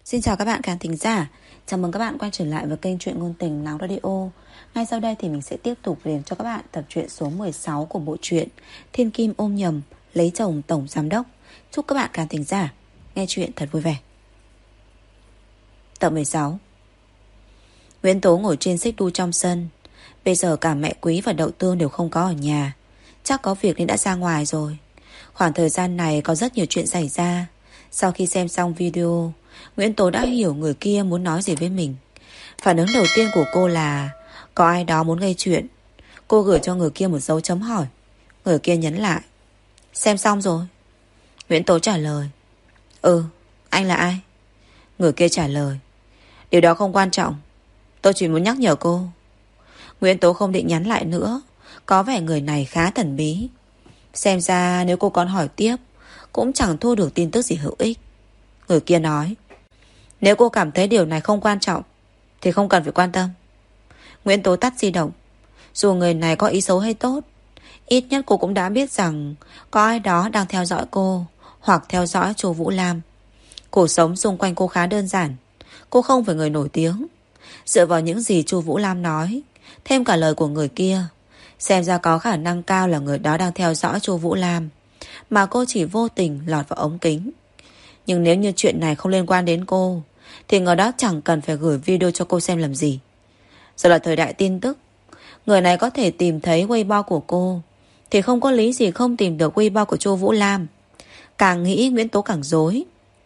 Xin chào các bạn khán thính giả. Chào mừng các bạn quay trở lại với kênh truyện ngôn tình Náo Radio. Ngay sau đây thì mình sẽ tiếp tục đến cho các bạn tập truyện số 16 của bộ truyện Thiên Kim ôm nhầm lấy chồng tổng giám đốc. Chúc các bạn khán thính giả nghe truyện thật vui vẻ. Tập 16. Nguyễn Tố ngồi trên xích đu trong sân. Bây giờ cả mẹ Quý và Đậu Tương đều không có ở nhà. Chắc có việc nên đã ra ngoài rồi. Khoảng thời gian này có rất nhiều chuyện xảy ra. Sau khi xem xong video, Nguyễn Tố đã hiểu người kia muốn nói gì với mình. Phản ứng đầu tiên của cô là có ai đó muốn gây chuyện. Cô gửi cho người kia một dấu chấm hỏi. Người kia nhấn lại: xem xong rồi. Nguyễn Tố trả lời: Ừ, anh là ai? Người kia trả lời: điều đó không quan trọng, tôi chỉ muốn nhắc nhở cô. Nguyễn Tố không định nhắn lại nữa. Có vẻ người này khá thần bí. Xem ra nếu cô còn hỏi tiếp cũng chẳng thu được tin tức gì hữu ích. Người kia nói: nếu cô cảm thấy điều này không quan trọng thì không cần phải quan tâm. Nguyễn Tố tắt di động. Dù người này có ý xấu hay tốt, ít nhất cô cũng đã biết rằng có ai đó đang theo dõi cô, hoặc theo dõi Chu Vũ Lam. Cuộc sống xung quanh cô khá đơn giản. Cô không phải người nổi tiếng. Dựa vào những gì Chu Vũ Lam nói, thêm cả lời của người kia, xem ra có khả năng cao là người đó đang theo dõi Chu Vũ Lam, mà cô chỉ vô tình lọt vào ống kính. Nhưng nếu như chuyện này không liên quan đến cô, thì người đó chẳng cần phải gửi video cho cô xem làm gì. Giờ là thời đại tin tức. Người này có thể tìm thấy Weibo của cô, thì không có lý gì không tìm được Weibo của Chu Vũ Lam. Càng nghĩ Nguyễn Tố càng rối.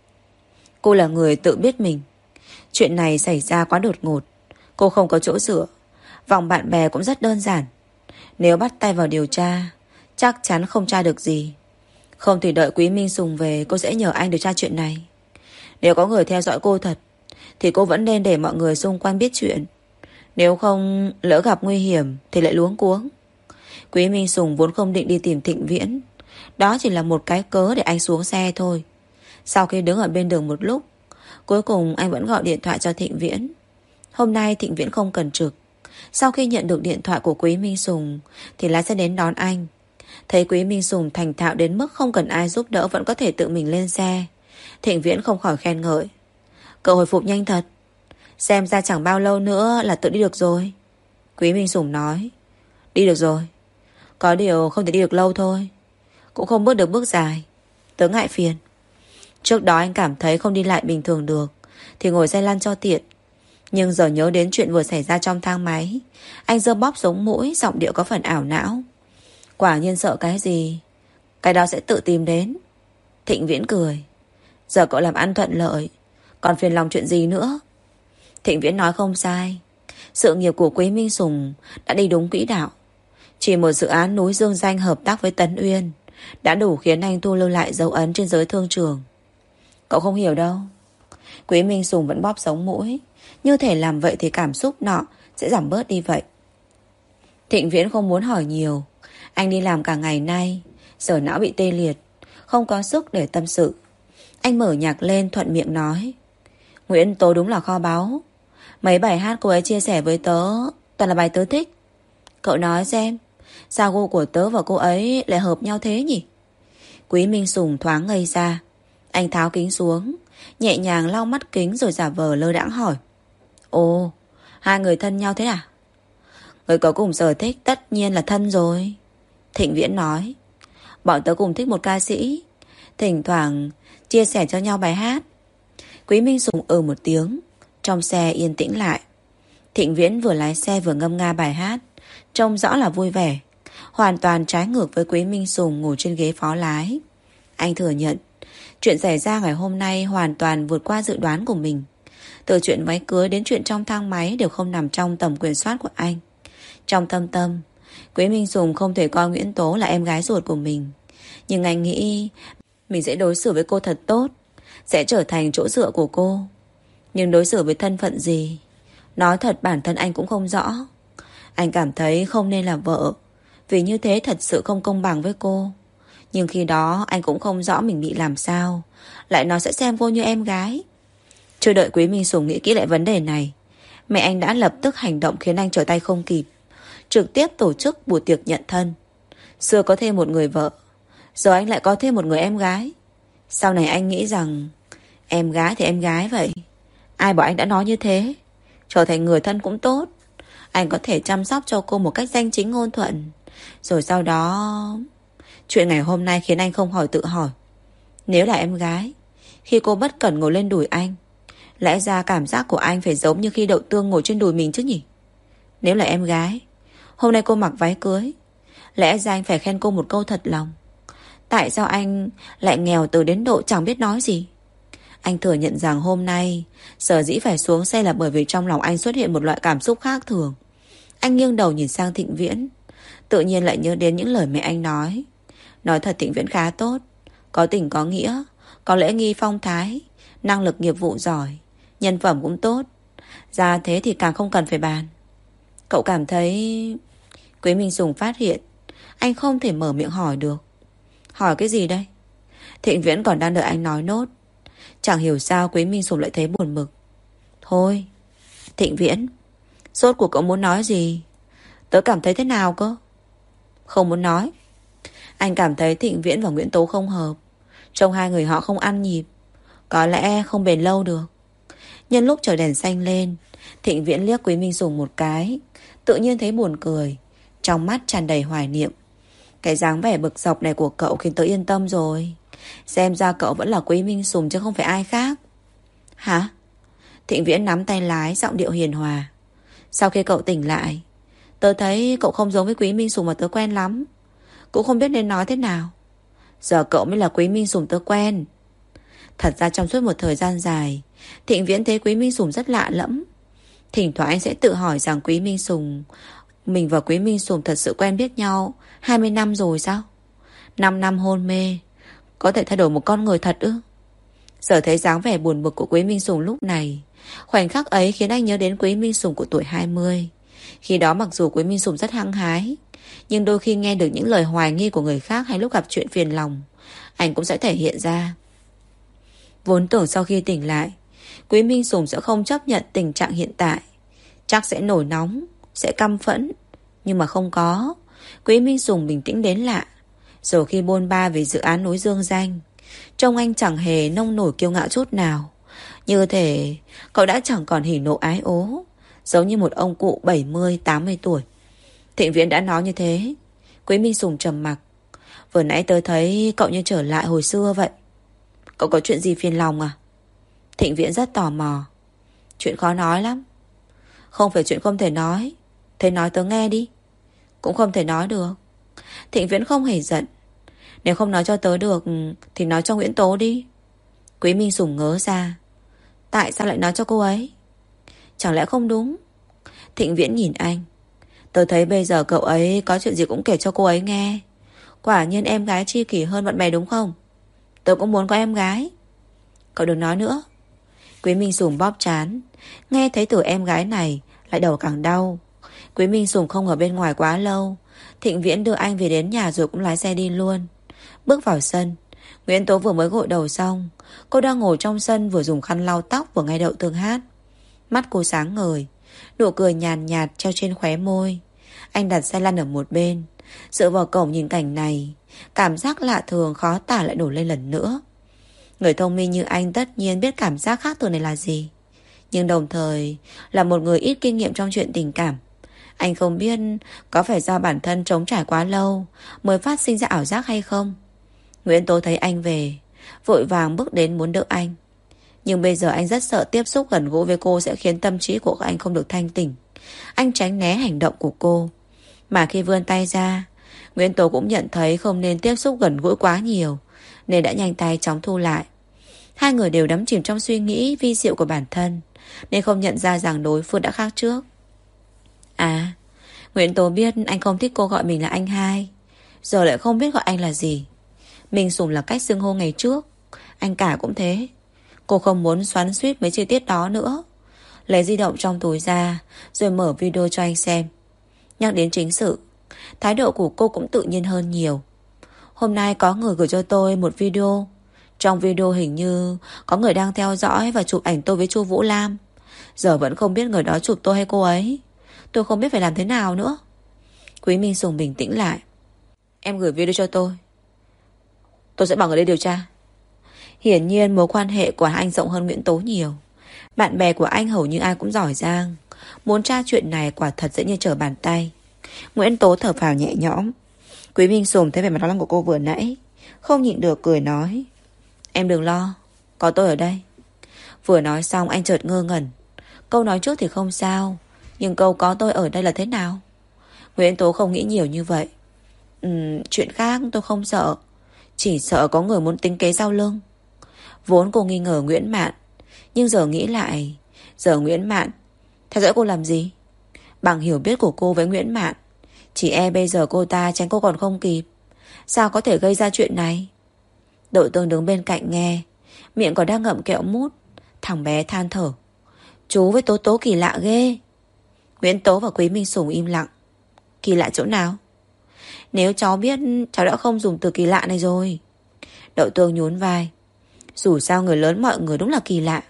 Cô là người tự biết mình. Chuyện này xảy ra quá đột ngột. Cô không có chỗ dựa. Vòng bạn bè cũng rất đơn giản. Nếu bắt tay vào điều tra, chắc chắn không tra được gì. Không thì đợi Quý Minh Sùng về, cô sẽ nhờ anh điều tra chuyện này. Nếu có người theo dõi cô thật, thì cô vẫn nên để mọi người xung quanh biết chuyện. Nếu không, lỡ gặp nguy hiểm thì lại luống cuống. Quý Minh Sùng vốn không định đi tìm Thịnh Viễn. Đó chỉ là một cái cớ để anh xuống xe thôi. Sau khi đứng ở bên đường một lúc, cuối cùng anh vẫn gọi điện thoại cho Thịnh Viễn. Hôm nay Thịnh Viễn không cần trực. Sau khi nhận được điện thoại của Quý Minh Sùng thì lái xe đến đón anh. Thấy Quý Minh Sùng thành thạo đến mức không cần ai giúp đỡ vẫn có thể tự mình lên xe, Thịnh Viễn không khỏi khen ngợi: cậu hồi phục nhanh thật. Xem ra chẳng bao lâu nữa là tự đi được rồi. Quý Minh Sùng nói: đi được rồi. Có điều không thể đi được lâu thôi. Cũng không bước được bước dài. Tớ ngại phiền. Trước đó anh cảm thấy không đi lại bình thường được thì ngồi xe lăn cho tiện. Nhưng giờ nhớ đến chuyện vừa xảy ra trong thang máy, anh giơ bóp sống mũi, giọng điệu có phần ảo não. Quả nhiên sợ cái gì, cái đó sẽ tự tìm đến. Thịnh Viễn cười: giờ cậu làm ăn thuận lợi, còn phiền lòng chuyện gì nữa. Thịnh Viễn nói không sai. Sự nghiệp của Quý Minh Sùng đã đi đúng quỹ đạo. Chỉ một dự án núi Dương Danh hợp tác với Tấn Uyên đã đủ khiến anh thu lưu lại dấu ấn trên giới thương trường. Cậu không hiểu đâu. Quý Minh Sùng vẫn bóp sống mũi, như thể làm vậy thì cảm xúc nọ sẽ giảm bớt đi vậy. Thịnh Viễn không muốn hỏi nhiều. Anh đi làm cả ngày nay, giờ não bị tê liệt, không có sức để tâm sự. Anh mở nhạc lên thuận miệng nói: Nguyễn Tố đúng là kho báu. Mấy bài hát cô ấy chia sẻ với tớ toàn là bài tớ thích. Cậu nói xem, sao gu của tớ và cô ấy lại hợp nhau thế nhỉ? Quý Minh Sùng thoáng ngây ra. Anh tháo kính xuống, nhẹ nhàng lau mắt kính rồi giả vờ lơ đãng hỏi: ồ, hai người thân nhau thế à? Người có cùng sở thích tất nhiên là thân rồi. Thịnh Viễn nói: bọn tớ cùng thích một ca sĩ, thỉnh thoảng chia sẻ cho nhau bài hát. Quý Minh Sùng một tiếng. Trong xe yên tĩnh lại. Thịnh Viễn vừa lái xe vừa ngâm nga bài hát, trông rõ là vui vẻ. Hoàn toàn trái ngược với Quý Minh Sùng ngồi trên ghế phó lái. Anh thừa nhận chuyện xảy ra ngày hôm nay hoàn toàn vượt qua dự đoán của mình. Từ chuyện váy cưới đến chuyện trong thang máy đều không nằm trong tầm quyền soát của anh. Trong thâm tâm, Quý Minh Sùng không thể coi Nguyễn Tố là em gái ruột của mình. Nhưng anh nghĩ mình sẽ đối xử với cô thật tốt, sẽ trở thành chỗ dựa của cô. Nhưng đối xử với thân phận gì, nói thật bản thân anh cũng không rõ. Anh cảm thấy không nên là vợ, vì như thế thật sự không công bằng với cô. Nhưng khi đó anh cũng không rõ mình bị làm sao, lại nó sẽ xem cô như em gái. Chưa đợi Quý Minh Sùng nghĩ kỹ lại vấn đề này, mẹ anh đã lập tức hành động khiến anh trở tay không kịp, trực tiếp tổ chức buổi tiệc nhận thân. Xưa có thêm một người vợ, giờ anh lại có thêm một người em gái. Sau này anh nghĩ rằng em gái thì em gái vậy, Ai bảo anh đã nói như thế? Trở thành người thân cũng tốt. Anh có thể chăm sóc cho cô một cách danh chính ngôn thuận. Rồi sau đó... Chuyện ngày hôm nay khiến anh không khỏi tự hỏi. Nếu là em gái, khi cô bất cẩn ngồi lên đùi anh, lẽ ra cảm giác của anh phải giống như khi Đậu Tương ngồi trên đùi mình chứ nhỉ? Nếu là em gái, hôm nay cô mặc váy cưới, lẽ ra anh phải khen cô một câu thật lòng. Tại sao anh lại nghèo từ đến độ chẳng biết nói gì? Anh thừa nhận rằng hôm nay sở dĩ phải xuống xe là bởi vì trong lòng anh xuất hiện một loại cảm xúc khác thường. Anh nghiêng đầu nhìn sang Thịnh Viễn, tự nhiên lại nhớ đến những lời mẹ anh nói. Nói thật Thịnh Viễn khá tốt, có tình có nghĩa, có lễ nghi phong thái, năng lực nghiệp vụ giỏi, nhân phẩm cũng tốt. Ra thế thì càng không cần phải bàn. Cậu cảm thấy... Quý Minh Sùng phát hiện anh không thể mở miệng hỏi được. Hỏi cái gì đây? Thịnh Viễn còn đang đợi anh nói nốt. Chẳng hiểu sao Quý Minh Sùng lại thấy buồn bực. Thôi Thịnh Viễn, rốt cuộc cậu muốn nói gì? Tớ cảm thấy thế nào cơ? Không muốn nói. Anh cảm thấy Thịnh Viễn và Nguyễn Tố không hợp. Trông hai người họ không ăn nhịp, có lẽ không bền lâu được. Nhân lúc trời đèn xanh lên, Thịnh Viễn liếc Quý Minh Sùng một cái, tự nhiên thấy buồn cười, trong mắt tràn đầy hoài niệm. Cái dáng vẻ bực dọc này của cậu khiến tớ yên tâm rồi. Xem ra cậu vẫn là Quý Minh Sùng chứ không phải ai khác. Hả? Thịnh Viễn nắm tay lái, giọng điệu hiền hòa. Sau khi cậu tỉnh lại, tớ thấy cậu không giống với Quý Minh Sùng mà tớ quen lắm. Cũng không biết nên nói thế nào. Giờ cậu mới là Quý Minh Sùng tớ quen. Thật ra trong suốt một thời gian dài, Thịnh Viễn thấy Quý Minh Sùng rất lạ lẫm. Thỉnh thoảng anh sẽ tự hỏi rằng mình và Quý Minh Sùng thật sự quen biết nhau 20 năm rồi sao? 5 năm hôn mê có thể thay đổi một con người thật ư? Giờ thấy dáng vẻ buồn bực của Quý Minh Sùng lúc này, khoảnh khắc ấy khiến anh nhớ đến Quý Minh Sùng của tuổi 20. Khi đó mặc dù Quý Minh Sùng rất hăng hái, nhưng đôi khi nghe được những lời hoài nghi của người khác hay lúc gặp chuyện phiền lòng, anh cũng sẽ thể hiện ra. Vốn tưởng sau khi tỉnh lại, Quý Minh Sùng sẽ không chấp nhận tình trạng hiện tại, chắc sẽ nổi nóng, sẽ căm phẫn. Nhưng mà không có. Quý Minh Sùng bình tĩnh đến lạ. Rồi khi bôn ba về dự án núi Dương Danh, trông anh chẳng hề nông nổi kiêu ngạo chút nào. Như thể cậu đã chẳng còn hỉ nộ ái ố, giống như một ông cụ 70-80 tuổi. Thịnh Viễn đã nói như thế. Quý Minh Sùng trầm mặc. Vừa nãy tớ thấy cậu như trở lại hồi xưa vậy. Cậu có chuyện gì phiền lòng à? Thịnh Viễn rất tò mò. Chuyện khó nói lắm. Không phải chuyện không thể nói. Thế nói tớ nghe đi. Cũng không thể nói được. Thịnh Viễn không hề giận. Nếu không nói cho tớ được thì nói cho Nguyễn Tố đi. Quý Minh Sùng ngớ ra. Tại sao lại nói cho cô ấy? Chẳng lẽ không đúng? Thịnh Viễn nhìn anh. Tớ thấy bây giờ cậu ấy có chuyện gì cũng kể cho cô ấy nghe. Quả nhiên em gái tri kỷ hơn bạn bè đúng không? Tớ cũng muốn có em gái. Cậu đừng nói nữa. Quý Minh Sùng bóp trán. Nghe thấy từ em gái này lại đầu càng đau. Quý Minh Sùng không ở bên ngoài quá lâu. Thịnh Viễn đưa anh về đến nhà rồi cũng lái xe đi luôn. Bước vào sân, Nguyễn Tố vừa mới gội đầu xong. Cô đang ngồi trong sân vừa dùng khăn lau tóc vừa nghe Đậu Tương hát. Mắt cô sáng ngời, nụ cười nhàn nhạt treo trên khóe môi. Anh đặt xe lăn ở một bên, dựa vào cổng nhìn cảnh này. Cảm giác lạ thường khó tả lại nổi lên lần nữa. Người thông minh như anh tất nhiên biết cảm giác khác thường này là gì, nhưng đồng thời là một người ít kinh nghiệm trong chuyện tình cảm. Anh không biết có phải do bản thân trống trải quá lâu mới phát sinh ra ảo giác hay không. Nguyễn Tố thấy anh về, vội vàng bước đến muốn đỡ anh. Nhưng bây giờ anh rất sợ tiếp xúc gần gũi với cô sẽ khiến tâm trí của anh không được thanh tỉnh. Anh tránh né hành động của cô. Mà khi vươn tay ra, Nguyễn Tố cũng nhận thấy không nên tiếp xúc gần gũi quá nhiều, nên đã nhanh tay chóng thu lại. Hai người đều đắm chìm trong suy nghĩ vi diệu của bản thân, nên không nhận ra rằng đối phương đã khác trước. À, Nguyễn Tố biết anh không thích cô gọi mình là anh hai, giờ lại không biết gọi anh là gì. Mình Sùng là cách xưng hô ngày trước, anh cả cũng thế. Cô không muốn xoắn xuýt mấy chi tiết đó nữa. Lấy di động trong túi ra, rồi mở video cho anh xem. Nhắc đến chính sự, thái độ của cô cũng tự nhiên hơn nhiều. Hôm nay có người gửi cho tôi một video. Trong video hình như có người đang theo dõi và chụp ảnh tôi với Chu Vũ Lam. Giờ vẫn không biết người đó chụp tôi hay cô ấy. Tôi không biết phải làm thế nào nữa. Quý Minh Sùng bình tĩnh lại. Em gửi video cho tôi sẽ bảo người đi điều tra. Hiển nhiên mối quan hệ của anh rộng hơn Nguyễn Tố nhiều. Bạn bè của anh hầu như ai cũng giỏi giang. Muốn tra chuyện này quả thật dễ như trở bàn tay. Nguyễn Tố thở phào nhẹ nhõm. Quý Minh Sùng thấy vẻ mặt lo lắng của cô vừa nãy, không nhịn được cười nói: Em đừng lo, có tôi ở đây. Vừa nói xong anh chợt ngơ ngẩn. Câu nói trước thì không sao, nhưng câu có tôi ở đây là thế nào? Nguyễn Tố không nghĩ nhiều như vậy. Chuyện khác tôi không sợ, chỉ sợ có người muốn tính kế sau lưng. Vốn cô nghi ngờ Nguyễn Mạn, nhưng giờ nghĩ lại, giờ Nguyễn Mạn theo dõi cô làm gì? Bằng hiểu biết của cô với Nguyễn Mạn, chỉ e bây giờ cô ta tránh cô còn không kịp. Sao có thể gây ra chuyện này? Đội Tương đứng bên cạnh nghe, miệng còn đang ngậm kẹo mút. Thằng bé than thở: Chú với Tố Tố kỳ lạ ghê. Nguyễn Tố và Quý Minh Sùng im lặng. Kỳ lạ chỗ nào? Nếu cháu biết, cháu đã không dùng từ kỳ lạ này rồi. Đậu Tương nhún vai. Dù sao người lớn mọi người đúng là kỳ lạ.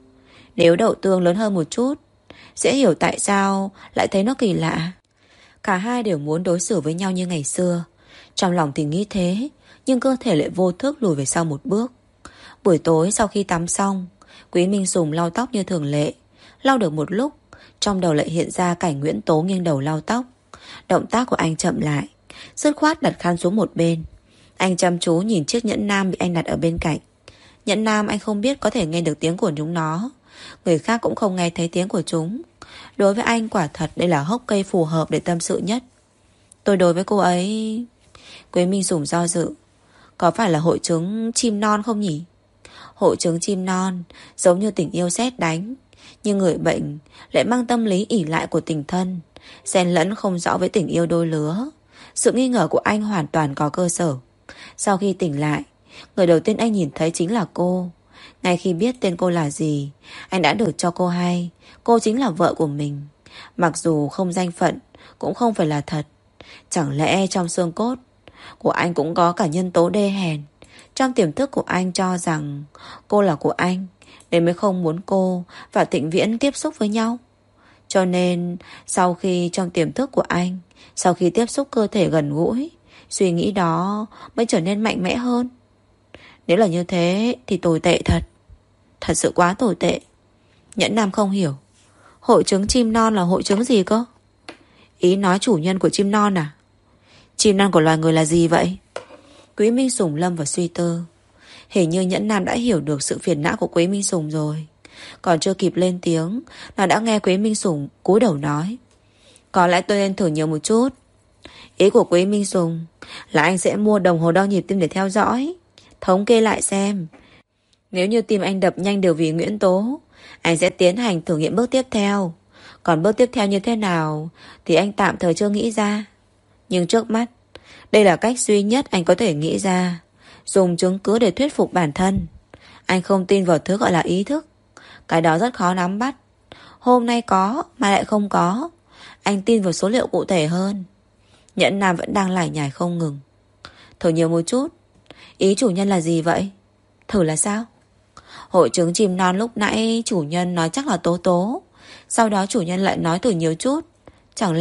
Nếu Đậu Tương lớn hơn một chút, sẽ hiểu tại sao lại thấy nó kỳ lạ. Cả hai đều muốn đối xử với nhau như ngày xưa. Trong lòng thì nghĩ thế, nhưng cơ thể lại vô thức lùi về sau một bước. Buổi tối sau khi tắm xong, Quý Minh Sùng lau tóc như thường lệ. Lau được một lúc, trong đầu lại hiện ra cảnh Nguyễn Tố nghiêng đầu lau tóc. Động tác của anh chậm lại, dứt khoát đặt khăn xuống một bên. Anh chăm chú nhìn chiếc nhẫn nam bị anh đặt ở bên cạnh. Nhẫn nam anh không biết có thể nghe được tiếng của chúng nó, người khác cũng không nghe thấy tiếng của chúng. Đối với anh quả thật đây là hốc cây phù hợp để tâm sự nhất. Tôi đối với cô ấy... Quý Minh Sùng do dự. Có phải là hội chứng chim non không nhỉ? Hội chứng chim non giống như tình yêu sét đánh, nhưng người bệnh lại mang tâm lý ỷ lại của tình thân, xen lẫn không rõ với tình yêu đôi lứa. Sự nghi ngờ của anh hoàn toàn có cơ sở. Sau khi tỉnh lại, người đầu tiên anh nhìn thấy chính là cô. Ngay khi biết tên cô là gì, anh đã được cho cô hay cô chính là vợ của mình. Mặc dù không danh phận, cũng không phải là thật. Chẳng lẽ trong xương cốt của anh cũng có cả nhân tố đê hèn? Trong tiềm thức của anh cho rằng cô là của anh, nên mới không muốn cô và Tịnh Viễn tiếp xúc với nhau. Cho nên sau khi trong tiềm thức của anh, sau khi tiếp xúc cơ thể gần gũi, suy nghĩ đó mới trở nên mạnh mẽ hơn. Nếu là như thế thì tồi tệ thật. Thật sự quá tồi tệ. Nhẫn Nam không hiểu. Hội chứng chim non là hội chứng gì cơ? Ý nói chủ nhân của chim non à? Chim non của loài người là gì vậy? Quý Minh Sùng lâm vào suy tư. Hình như Nhẫn Nam đã hiểu được sự phiền não của Quý Minh Sùng rồi. Còn chưa kịp lên tiếng, nó đã nghe Quý Minh Sùng cúi đầu nói: Có lẽ tôi nên thử nhiều một chút. Ý của Quý Minh Sùng là anh sẽ mua đồng hồ đo nhịp tim để theo dõi, thống kê lại xem. Nếu như tim anh đập nhanh đều vì Nguyễn Tố, anh sẽ tiến hành thử nghiệm bước tiếp theo. Còn bước tiếp theo như thế nào thì anh tạm thời chưa nghĩ ra. Nhưng trước mắt, đây là cách duy nhất anh có thể nghĩ ra, dùng chứng cứ để thuyết phục bản thân. Anh không tin vào thứ gọi là ý thức. Cái đó rất khó nắm bắt. Hôm nay có mà lại không có. Anh tin vào số liệu cụ thể hơn. Nhẫn Nam vẫn đang lải nhải không ngừng. Thử nhiều một chút. Ý chủ nhân là gì vậy? Thử là sao? Hội chứng chim non lúc nãy chủ nhân nói chắc là Tố Tố. Sau đó chủ nhân lại nói thử nhiều chút. Chẳng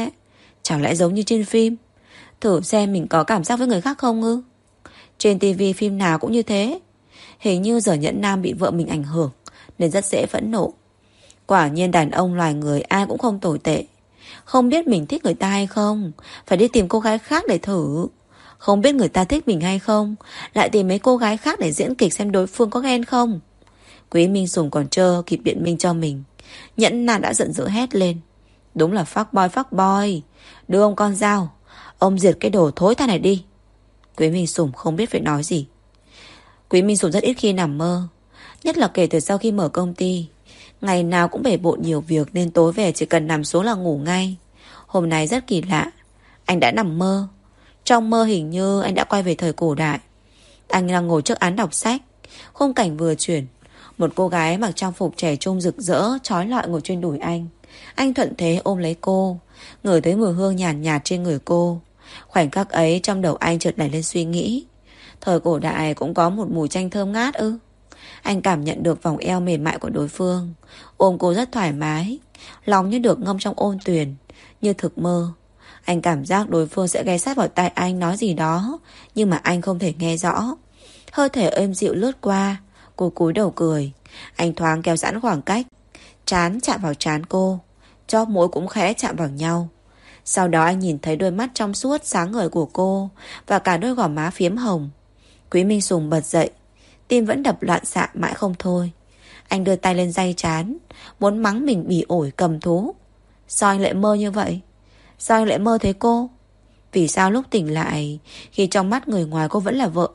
lẽ giống như trên phim? Thử xem mình có cảm giác với người khác không ư? Trên tivi phim nào cũng như thế. Hình như giờ Nhẫn Nam bị vợ mình ảnh hưởng nên rất dễ phẫn nộ. Quả nhiên đàn ông loài người ai cũng không tồi tệ. Không biết mình thích người ta hay không, phải đi tìm cô gái khác để thử. Không biết người ta thích mình hay không, lại tìm mấy cô gái khác để diễn kịch xem đối phương có ghen không. Quý Minh Sùng còn chưa kịp biện minh cho mình, Nhẫn Nam đã giận dữ hét lên: Đúng là fuck boy. Đưa ông con dao, ông diệt cái đồ thối tha này đi. Quý Minh Sùng không biết phải nói gì. Quý Minh Sùng rất ít khi nằm mơ, nhất là kể từ sau khi mở công ty. Ngày nào cũng bể bộn nhiều việc nên tối về chỉ cần nằm xuống là ngủ ngay. Hôm nay rất kỳ lạ, anh đã nằm mơ. Trong mơ hình như anh đã quay về thời cổ đại. Anh đang ngồi trước án đọc sách. Khung cảnh vừa chuyển, một cô gái mặc trang phục trẻ trung rực rỡ trói lọi ngồi trên đùi anh. Anh thuận thế ôm lấy cô, ngửi thấy mùi hương nhàn nhạt trên người cô. Khoảnh khắc ấy trong đầu anh chợt nảy lên suy nghĩ, thời cổ đại cũng có một mùi chanh thơm ngát ư? Anh cảm nhận được vòng eo mềm mại của đối phương, ôm cô rất thoải mái, lòng như được ngâm trong ôn tuyền, như thực mơ. Anh cảm giác đối phương sẽ ghé sát vào tai anh nói gì đó, nhưng mà anh không thể nghe rõ. Hơi thể êm dịu lướt qua, cô cúi đầu cười, Anh thoáng kéo giãn khoảng cách, trán chạm vào trán cô, chóp mũi cũng khẽ chạm vào nhau. Sau đó anh nhìn thấy đôi mắt trong suốt sáng ngời của cô và cả đôi gò má phiếm hồng. Quý Minh Sùng bật dậy, tim vẫn đập loạn xạ mãi không thôi. Anh đưa tay lên day trán, muốn mắng mình bỉ ổi cầm thú. Sao anh lại mơ như vậy? Sao anh lại mơ thấy cô? Vì sao lúc tỉnh lại, khi trong mắt người ngoài cô vẫn là vợ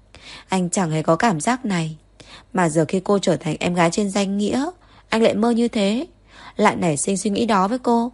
anh chẳng hề có cảm giác này. Mà giờ khi cô trở thành em gái trên danh nghĩa, anh lại mơ như thế, lại nảy sinh suy nghĩ đó với cô.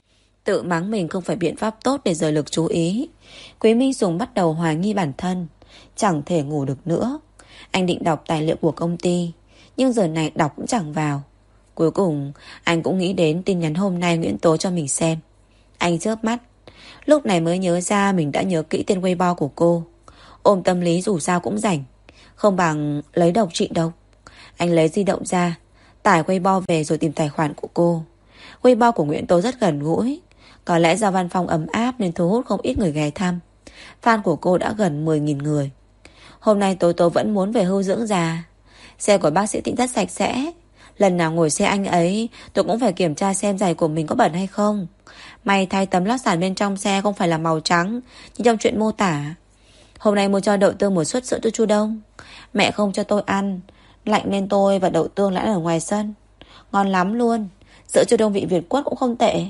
Tự mắng mình không phải biện pháp tốt để rời lực chú ý. Quý Minh Sùng bắt đầu hoài nghi bản thân, chẳng thể ngủ được nữa. Anh định đọc tài liệu của công ty, nhưng giờ này đọc cũng chẳng vào. Cuối cùng anh cũng nghĩ đến tin nhắn hôm nay Nguyễn Tố cho mình xem. Anh chớp mắt, lúc này mới nhớ ra mình đã nhớ kỹ tên Weibo của cô. Ôm tâm lý dù sao cũng rảnh, không bằng lấy độc trị độc. Anh lấy di động ra, tải Weibo về rồi tìm tài khoản của cô. Weibo của Nguyễn Tố rất gần gũi, có lẽ do văn phòng ấm áp nên thu hút không ít người ghé thăm. Fan của cô đã gần 10.000 người. Hôm nay Tố vẫn muốn về hưu dưỡng già. Xe của bác sĩ Tĩnh rất sạch sẽ. Lần nào ngồi xe anh ấy, tôi cũng phải kiểm tra xem giày của mình có bẩn hay không. May thay tấm lót sàn bên trong xe không phải là màu trắng như trong chuyện mô tả. Hôm nay mua cho Đậu Tương một suất sữa chua chu đông. Mẹ không cho tôi ăn, lạnh nên tôi và Đậu Tương lại ở ngoài sân. Ngon lắm luôn. Sữa chu đông vị Việt Quất cũng không tệ.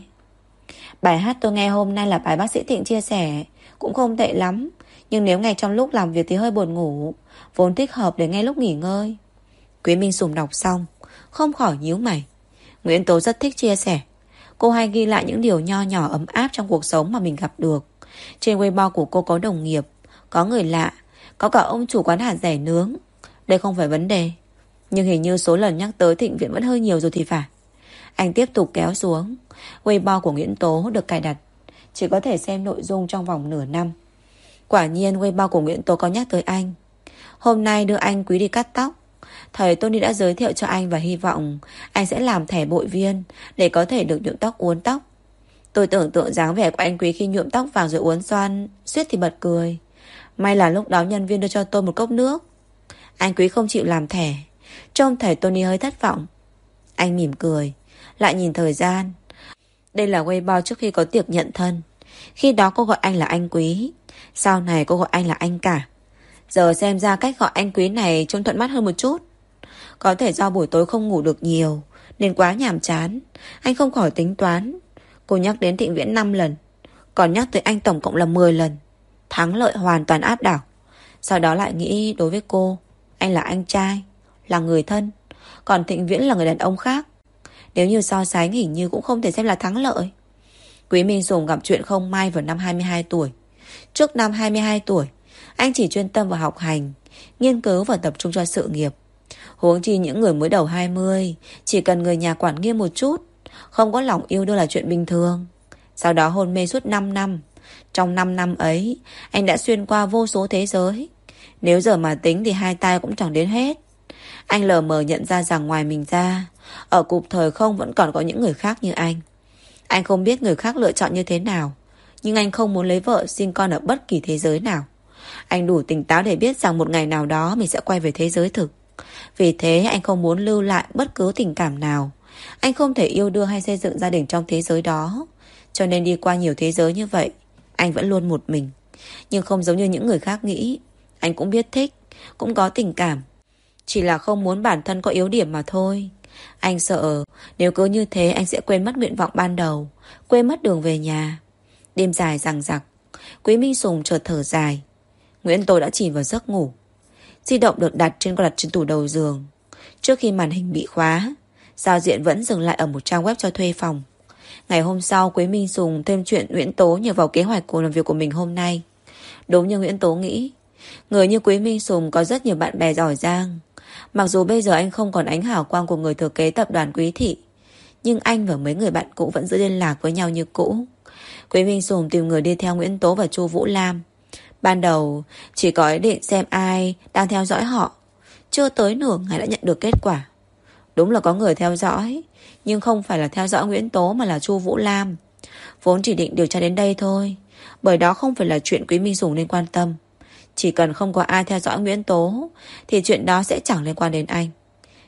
Bài hát tôi nghe hôm nay là bài bác sĩ Thịnh chia sẻ, cũng không tệ lắm. Nhưng nếu ngay trong lúc làm việc thì hơi buồn ngủ, vốn thích hợp để nghe lúc nghỉ ngơi. Quý Minh Sùng đọc xong, không khỏi nhíu mày. Nguyễn Tố rất thích chia sẻ. Cô hay ghi lại những điều nho nhỏ ấm áp trong cuộc sống mà mình gặp được. Trên Weibo của cô có đồng nghiệp, có người lạ, có cả ông chủ quán hạt rẻ nướng. Đây không phải vấn đề, nhưng hình như số lần nhắc tới Thịnh Viện vẫn hơi nhiều rồi thì phải. Anh tiếp tục kéo xuống. Weibo của Nguyễn Tố được cài đặt, chỉ có thể xem nội dung trong vòng nửa năm. Quả nhiên Weibo của Nguyễn Tố có nhắc tới anh. Hôm nay đưa anh Quý đi cắt tóc. Thầy Tony đã giới thiệu cho anh và hy vọng anh sẽ làm thẻ bội viên để có thể được nhuộm tóc uốn tóc. Tôi tưởng tượng dáng vẻ của anh Quý khi nhuộm tóc vào rồi uốn xoăn, suýt thì bật cười. May là lúc đó nhân viên đưa cho tôi một cốc nước. Anh Quý không chịu làm thẻ. Trông thầy Tony hơi thất vọng. Anh mỉm cười, lại nhìn thời gian. Đây là Weibo trước khi có tiệc nhận thân. Khi đó cô gọi anh là anh Quý, sau này cô gọi anh là anh cả. Giờ xem ra cách gọi anh Quý này trông thuận mắt hơn một chút. Có thể do buổi tối không ngủ được nhiều nên quá nhàm chán. Anh không khỏi tính toán. Cô nhắc đến Thịnh Viễn 5 lần, còn nhắc tới anh tổng cộng là 10 lần. Thắng lợi hoàn toàn áp đảo. Sau đó lại nghĩ đối với cô, anh là anh trai, là người thân, còn Thịnh Viễn là người đàn ông khác. Nếu như so sánh hình như cũng không thể xem là thắng lợi. Quý Minh Sùng gặp chuyện không may vào năm 22 tuổi. Trước năm 22 tuổi, anh chỉ chuyên tâm vào học hành, nghiên cứu và tập trung cho sự nghiệp. Huống chi những người mới đầu 20, chỉ cần người nhà quản nghiêm một chút, không có lòng yêu đương là chuyện bình thường. Sau đó hôn mê suốt 5 năm. Trong 5 năm ấy, anh đã xuyên qua vô số thế giới. Nếu giờ mà tính thì hai tay cũng chẳng đến hết. Anh lờ mờ nhận ra rằng ngoài mình ra, ở cụp thời không vẫn còn có những người khác như anh. Anh không biết người khác lựa chọn như thế nào, nhưng anh không muốn lấy vợ sinh con ở bất kỳ thế giới nào. Anh đủ tỉnh táo để biết rằng một ngày nào đó mình sẽ quay về thế giới thực. Vì thế anh không muốn lưu lại bất cứ tình cảm nào. Anh không thể yêu đương hay xây dựng gia đình trong thế giới đó. Cho nên đi qua nhiều thế giới như vậy, anh vẫn luôn một mình. Nhưng không giống như những người khác nghĩ. Anh cũng biết thích, cũng có tình cảm, chỉ là không muốn bản thân có yếu điểm mà thôi. Anh sợ nếu cứ như thế anh sẽ quên mất nguyện vọng ban đầu, quên mất đường về nhà. Đêm dài dằng dặc, Quý Minh Sùng chợt thở dài. Nguyễn Tố đã chìm vào giấc ngủ. Di động được đặt trên tủ đầu giường. Trước khi màn hình bị khóa, giao diện vẫn dừng lại ở một trang web cho thuê phòng. Ngày hôm sau, Quý Minh Sùng thêm chuyện Nguyễn Tố nhờ vào kế hoạch của làm việc của mình hôm nay. Đúng như Nguyễn Tố nghĩ, người như Quý Minh Sùng có rất nhiều bạn bè giỏi giang. Mặc dù bây giờ anh không còn ánh hào quang của người thừa kế tập đoàn Quý Thị, nhưng anh và mấy người bạn cũ vẫn giữ liên lạc với nhau như cũ. Quý Minh Sùng tìm người đi theo Nguyễn Tố và Chu Vũ Lam. Ban đầu chỉ có ý định xem ai đang theo dõi họ. Chưa tới nửa ngày đã nhận được kết quả. Đúng là có người theo dõi, nhưng không phải là theo dõi Nguyễn Tố mà là Chu Vũ Lam. Vốn chỉ định điều tra đến đây thôi, bởi đó không phải là chuyện Quý Minh Sùng nên quan tâm. Chỉ cần không có ai theo dõi Nguyễn Tố thì chuyện đó sẽ chẳng liên quan đến anh.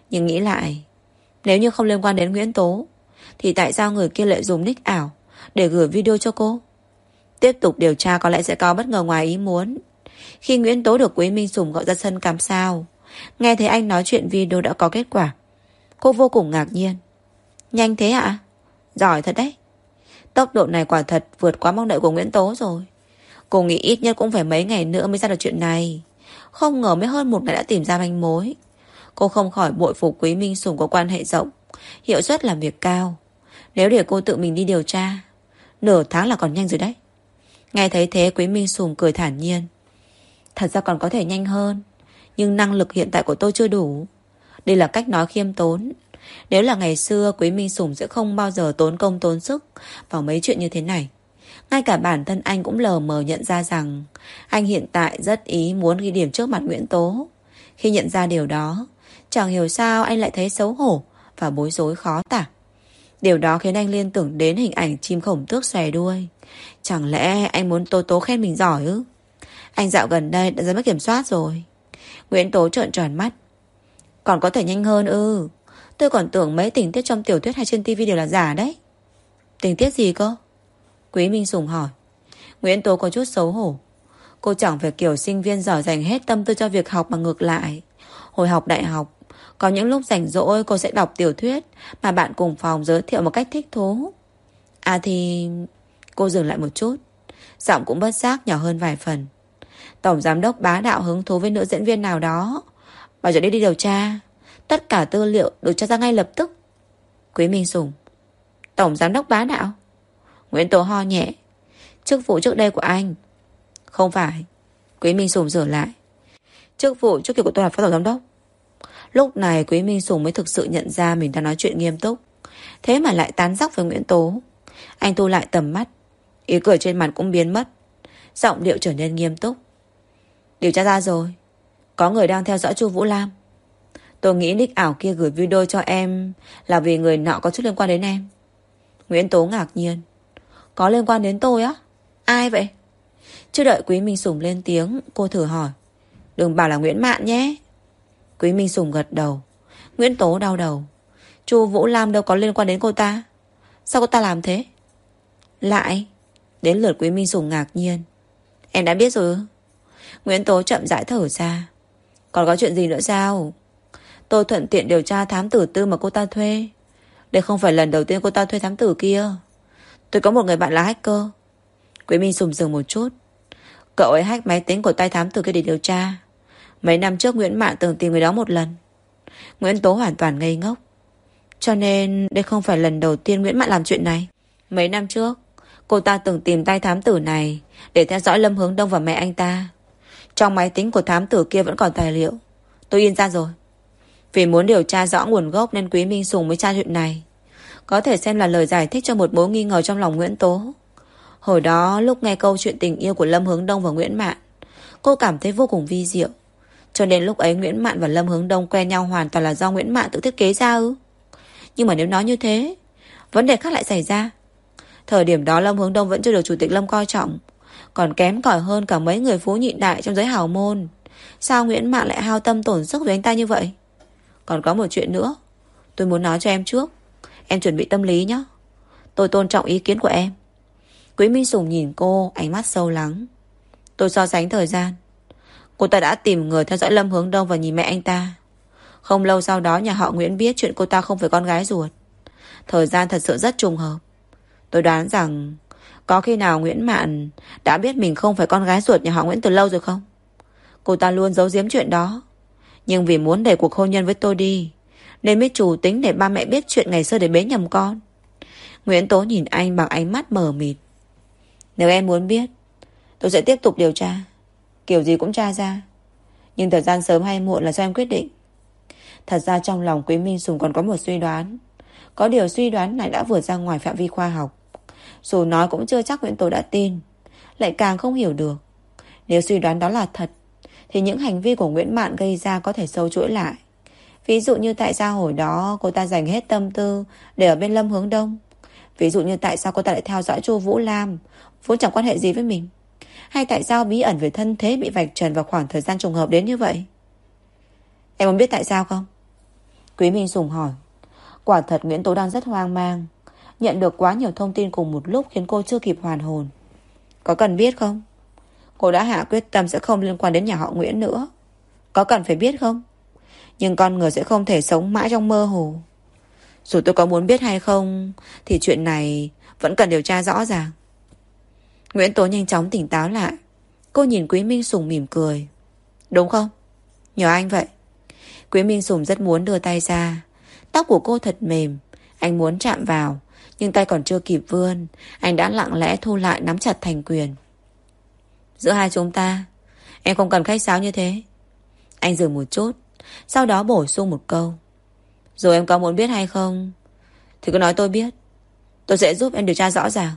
Nhưng nghĩ lại, nếu như không liên quan đến Nguyễn Tố thì tại sao người kia lại dùng nick ảo để gửi video cho cô? Tiếp tục điều tra có lẽ sẽ có bất ngờ ngoài ý muốn. Khi Nguyễn Tố được Quý Minh Sùng gọi ra sân cắm sao, nghe thấy anh nói chuyện video đã có kết quả, cô vô cùng ngạc nhiên. Nhanh thế ạ? Giỏi thật đấy. Tốc độ này quả thật vượt quá mong đợi của Nguyễn Tố rồi. Cô nghĩ ít nhất cũng phải mấy ngày nữa mới ra được chuyện này. Không ngờ mới hơn một ngày đã tìm ra manh mối. Cô không khỏi bội phục Quý Minh Sùng có quan hệ rộng, hiệu suất làm việc cao. Nếu để cô tự mình đi điều tra, nửa tháng là còn nhanh rồi đấy. Nghe thấy thế Quý Minh Sùng cười thản nhiên. Thật ra còn có thể nhanh hơn, nhưng năng lực hiện tại của tôi chưa đủ. Đây là cách nói khiêm tốn. Nếu là ngày xưa, Quý Minh Sùng sẽ không bao giờ tốn công tốn sức vào mấy chuyện như thế này. Ngay cả bản thân anh cũng lờ mờ nhận ra rằng anh hiện tại rất ý muốn ghi điểm trước mặt Nguyễn Tố. Khi nhận ra điều đó, chẳng hiểu sao anh lại thấy xấu hổ và bối rối khó tả. Điều đó khiến anh liên tưởng đến hình ảnh chim khổng tước xòe đuôi. Chẳng lẽ anh muốn Tố khen mình giỏi ư? Anh dạo gần đây đã ra mất kiểm soát rồi. Nguyễn Tố trợn tròn mắt. Còn có thể nhanh hơn ư? Tôi còn tưởng mấy tình tiết trong tiểu thuyết hay trên tivi đều là giả đấy. Tình tiết gì cơ? Quý Minh Sùng hỏi. Nguyễn Tố có chút xấu hổ. Cô chẳng phải kiểu sinh viên giỏi dành hết tâm tư cho việc học, mà ngược lại, hồi học đại học, có những lúc rảnh rỗi cô sẽ đọc tiểu thuyết mà bạn cùng phòng giới thiệu một cách thích thú. À thì... Cô dừng lại một chút, giọng cũng bất giác nhỏ hơn vài phần. Tổng giám đốc bá đạo hứng thú với nữ diễn viên nào đó, bảo cho đi điều tra. Tất cả tư liệu được cho ra ngay lập tức. Quý Minh Sùng. Tổng giám đốc bá đạo? Nguyễn Tố ho nhẹ. Chức vụ trước đây của anh. Không phải. Quý Minh Sùng sửa lại. Chức vụ trước kia của tôi là phó tổng giám đốc. Lúc này Quý Minh Sùng mới thực sự nhận ra mình đang nói chuyện nghiêm túc, thế mà lại tán dóc với Nguyễn Tố. Anh thu lại tầm mắt, ý cười trên mặt cũng biến mất, giọng điệu trở nên nghiêm túc. Điều tra ra rồi, có người đang theo dõi Chu Vũ Lam. Tôi nghĩ nick ảo kia gửi video cho em là vì người nọ có chút liên quan đến em. Nguyễn Tố ngạc nhiên. Có liên quan đến tôi á? Ai vậy? Chưa đợi Quý Minh Sùng lên tiếng, cô thử hỏi. Đừng bảo là Nguyễn Mạn nhé. Quý Minh Sùng gật đầu. Nguyễn Tố đau đầu. Chu Vũ Lam đâu có liên quan đến cô ta. Sao cô ta làm thế? Lại đến lượt Quý Minh Sùng ngạc nhiên. Em đã biết rồi. Nguyễn Tố chậm rãi thở ra. Còn có chuyện gì nữa sao? Tôi thuận tiện điều tra thám tử tư mà cô ta thuê. Đây không phải lần đầu tiên cô ta thuê thám tử kia. Tôi có một người bạn là hacker. Quý Minh Sùng dừng một chút. Cậu ấy hack máy tính của tay thám tử kia để điều tra. Mấy năm trước Nguyễn Mạn từng tìm người đó một lần. Nguyễn Tố hoàn toàn ngây ngốc. Cho nên đây không phải lần đầu tiên Nguyễn Mạn làm chuyện này. Mấy năm trước cô ta từng tìm tay thám tử này để theo dõi Lâm Hướng Đông và mẹ anh ta. Trong máy tính của thám tử kia vẫn còn tài liệu. Tôi yên ra rồi. Vì muốn điều tra rõ nguồn gốc nên Quý Minh Sùng mới tra chuyện này. Có thể xem là lời giải thích cho một mối nghi ngờ trong lòng Nguyễn Tố. Hồi đó lúc nghe câu chuyện tình yêu của Lâm Hướng Đông và Nguyễn Mạn, cô cảm thấy vô cùng vi diệu. Cho nên lúc ấy Nguyễn Mạn và Lâm Hướng Đông quen nhau hoàn toàn là do Nguyễn Mạn tự thiết kế ra ư? Nhưng mà nếu nói như thế, vấn đề khác lại xảy ra. Thời điểm đó Lâm Hướng Đông vẫn chưa được Chủ tịch Lâm coi trọng, còn kém cỏi hơn cả mấy người phú nhị đại trong giới hào môn. Sao Nguyễn Mạn lại hao tâm tổn sức với anh ta như vậy? Còn có một chuyện nữa tôi muốn nói cho em trước. Em chuẩn bị tâm lý nhé. Tôi tôn trọng ý kiến của em. Quý Minh Sùng nhìn cô, ánh mắt sâu lắng. Tôi so sánh thời gian. Cô ta đã tìm người theo dõi Lâm Hướng Đông và nhìn mẹ anh ta. Không lâu sau đó nhà họ Nguyễn biết chuyện cô ta không phải con gái ruột. Thời gian thật sự rất trùng hợp. Tôi đoán rằng có khi nào Nguyễn Mạn đã biết mình không phải con gái ruột nhà họ Nguyễn từ lâu rồi không? Cô ta luôn giấu giếm chuyện đó, nhưng vì muốn đẩy cuộc hôn nhân với tôi đi nên mới chủ tính để ba mẹ biết chuyện ngày xưa để bế nhầm con. Nguyễn Tố nhìn anh bằng ánh mắt mờ mịt. Nếu em muốn biết, tôi sẽ tiếp tục điều tra. Kiểu gì cũng tra ra. Nhưng thời gian sớm hay muộn là do em quyết định. Thật ra trong lòng Quý Minh Sùng còn có một suy đoán. Có điều suy đoán này đã vượt ra ngoài phạm vi khoa học. Dù nói cũng chưa chắc Nguyễn Tố đã tin. Lại càng không hiểu được, nếu suy đoán đó là thật thì những hành vi của Nguyễn Mạn gây ra có thể sâu chuỗi lại. Ví dụ như tại sao hồi đó cô ta dành hết tâm tư để ở bên Lâm Hướng Đông. Ví dụ như tại sao cô ta lại theo dõi Chu Vũ Lam, vốn chẳng quan hệ gì với mình. Hay tại sao bí ẩn về thân thế bị vạch trần vào khoảng thời gian trùng hợp đến như vậy. Em muốn biết tại sao không? Quý Minh Sùng hỏi. Quả thật Nguyễn Tố đang rất hoang mang. Nhận được quá nhiều thông tin cùng một lúc khiến cô chưa kịp hoàn hồn. Có cần biết không? Cô đã hạ quyết tâm sẽ không liên quan đến nhà họ Nguyễn nữa. Có cần phải biết không? Nhưng con người sẽ không thể sống mãi trong mơ hồ. Dù tôi có muốn biết hay không thì chuyện này vẫn cần điều tra rõ ràng. Nguyễn Tố nhanh chóng tỉnh táo lại. Cô nhìn Quý Minh Sùng mỉm cười. Đúng không? Nhờ anh vậy. Quý Minh Sùng rất muốn đưa tay ra. Tóc của cô thật mềm. Anh muốn chạm vào, nhưng tay còn chưa kịp vươn, anh đã lặng lẽ thu lại, nắm chặt thành quyền. Giữa hai chúng ta, em không cần khách sáo như thế. Anh dừng một chút, sau đó bổ sung một câu. Dù em có muốn biết hay không thì cứ nói tôi biết. Tôi sẽ giúp em điều tra rõ ràng.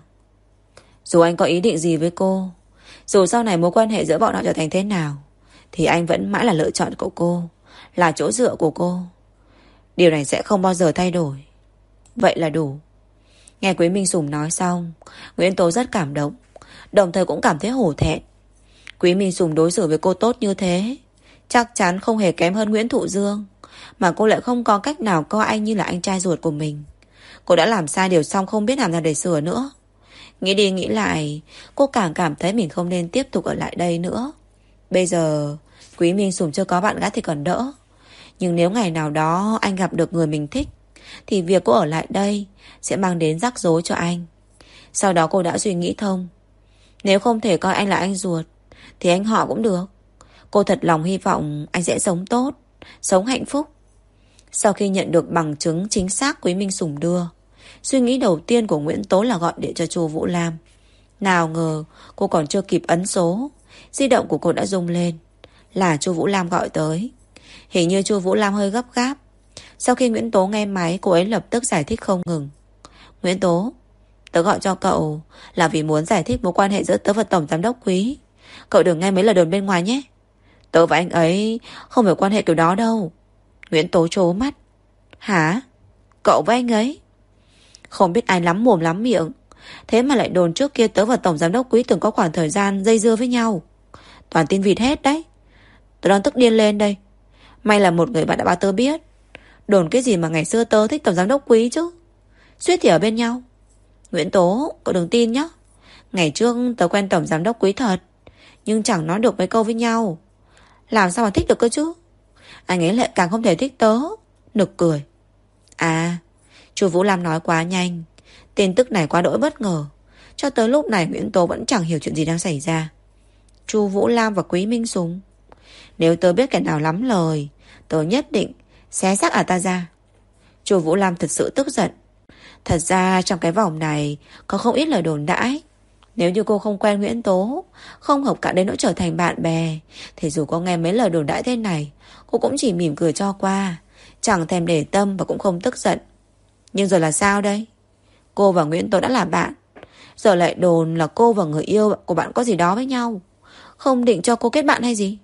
Dù anh có ý định gì với cô, dù sau này mối quan hệ giữa bọn họ trở thành thế nào, thì anh vẫn mãi là lựa chọn của cô, là chỗ dựa của cô. Điều này sẽ không bao giờ thay đổi. Vậy là đủ. Nghe Quý Minh Sùng nói xong, Nguyễn Tố rất cảm động, đồng thời cũng cảm thấy hổ thẹn. Quý Minh Sùng đối xử với cô tốt như thế, chắc chắn không hề kém hơn Nguyễn Thụ Dương, mà cô lại không có cách nào coi anh như là anh trai ruột của mình. Cô đã làm sai điều xong không biết làm nào để sửa nữa. Nghĩ đi nghĩ lại, cô càng cảm thấy mình không nên tiếp tục ở lại đây nữa. Bây giờ Quý Minh Sùng chưa có bạn gái thì còn đỡ, nhưng nếu ngày nào đó anh gặp được người mình thích thì việc cô ở lại đây sẽ mang đến rắc rối cho anh. Sau đó cô đã suy nghĩ thông. Nếu không thể coi anh là anh ruột thì anh họ cũng được. Cô thật lòng hy vọng anh sẽ sống tốt, sống hạnh phúc. Sau khi nhận được bằng chứng chính xác Quý Minh Sùng đưa, suy nghĩ đầu tiên của Nguyễn Tố là gọi điện cho Chu Vũ Lam. Nào ngờ cô còn chưa kịp ấn số, di động của cô đã rung lên. Là Chu Vũ Lam gọi tới. Hình như Chu Vũ Lam hơi gấp gáp. Sau khi Nguyễn Tố nghe máy, cô ấy lập tức giải thích không ngừng. Nguyễn Tố, tớ gọi cho cậu là vì muốn giải thích mối quan hệ giữa tớ và Tổng Giám đốc Quý. Cậu đừng nghe mấy lời đồn bên ngoài nhé. Tớ và anh ấy không phải quan hệ kiểu đó đâu. Nguyễn Tố trố mắt. Hả? Cậu với anh ấy? Không biết ai lắm mồm lắm miệng, thế mà lại đồn trước kia tớ và Tổng Giám đốc Quý từng có khoảng thời gian dây dưa với nhau. Toàn tin vịt hết đấy. Tớ đang tức điên lên đây. May là một người bạn đã báo tớ biết. Đồn cái gì mà ngày xưa tớ thích Tổng Giám đốc Quý chứ. Suýt thì ở bên nhau. Nguyễn Tố, cậu đừng tin nhé. Ngày trước tớ quen Tổng Giám đốc Quý thật, nhưng chẳng nói được mấy câu với nhau. Làm sao mà thích được cơ chứ. Anh ấy lại càng không thể thích tớ. Nực cười. À, Chu Vũ Lam nói quá nhanh. Tin tức này quá đỗi bất ngờ. Cho tới lúc này Nguyễn Tố vẫn chẳng hiểu chuyện gì đang xảy ra. Chu Vũ Lam và Quý Minh Sùng. Nếu tớ biết kẻ nào lắm lời, tớ nhất định xé xác ta ra. Chu Vũ Lam thật sự tức giận. Thật ra trong cái vòng này có không ít lời đồn đãi. Nếu như cô không quen Nguyễn Tố, không hợp cả đến nỗi trở thành bạn bè, thì dù có nghe mấy lời đồn đãi thế này, cô cũng chỉ mỉm cười cho qua, chẳng thèm để tâm và cũng không tức giận. Nhưng giờ là sao đây? Cô và Nguyễn Tố đã là bạn, giờ lại đồn là cô và người yêu của bạn có gì đó với nhau. Không định cho cô kết bạn hay gì?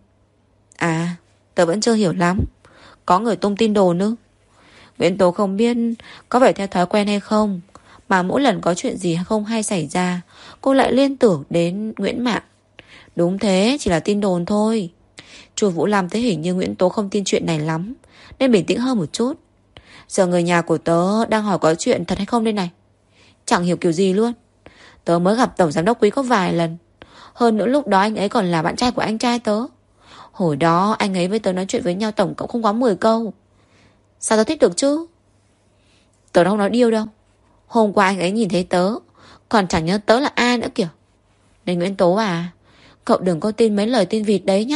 À, tớ vẫn chưa hiểu lắm. Có người tung tin đồn ư? Nguyễn Tố không biết có phải theo thói quen hay không, mà mỗi lần có chuyện gì không hay xảy ra, cô lại liên tưởng đến Nguyễn Mạn. Đúng thế, chỉ là tin đồn thôi. Chu Vũ Lam thấy hình như Nguyễn Tố không tin chuyện này lắm, nên bình tĩnh hơn một chút. Giờ người nhà của tớ đang hỏi có chuyện thật hay không đây này. Chẳng hiểu kiểu gì luôn. Tớ mới gặp Tổng Giám đốc Quý có vài lần. Hơn nữa lúc đó anh ấy còn là bạn trai của anh trai tớ. Hồi đó anh ấy với tớ nói chuyện với nhau tổng cộng không quá 10 câu. Sao tớ thích được chứ? Tớ đâu nói điêu đâu. Hôm qua anh ấy nhìn thấy tớ, còn chẳng nhớ tớ là ai nữa kìa. Nên Nguyễn Tố à, cậu đừng có tin mấy lời tin vịt đấy nhá.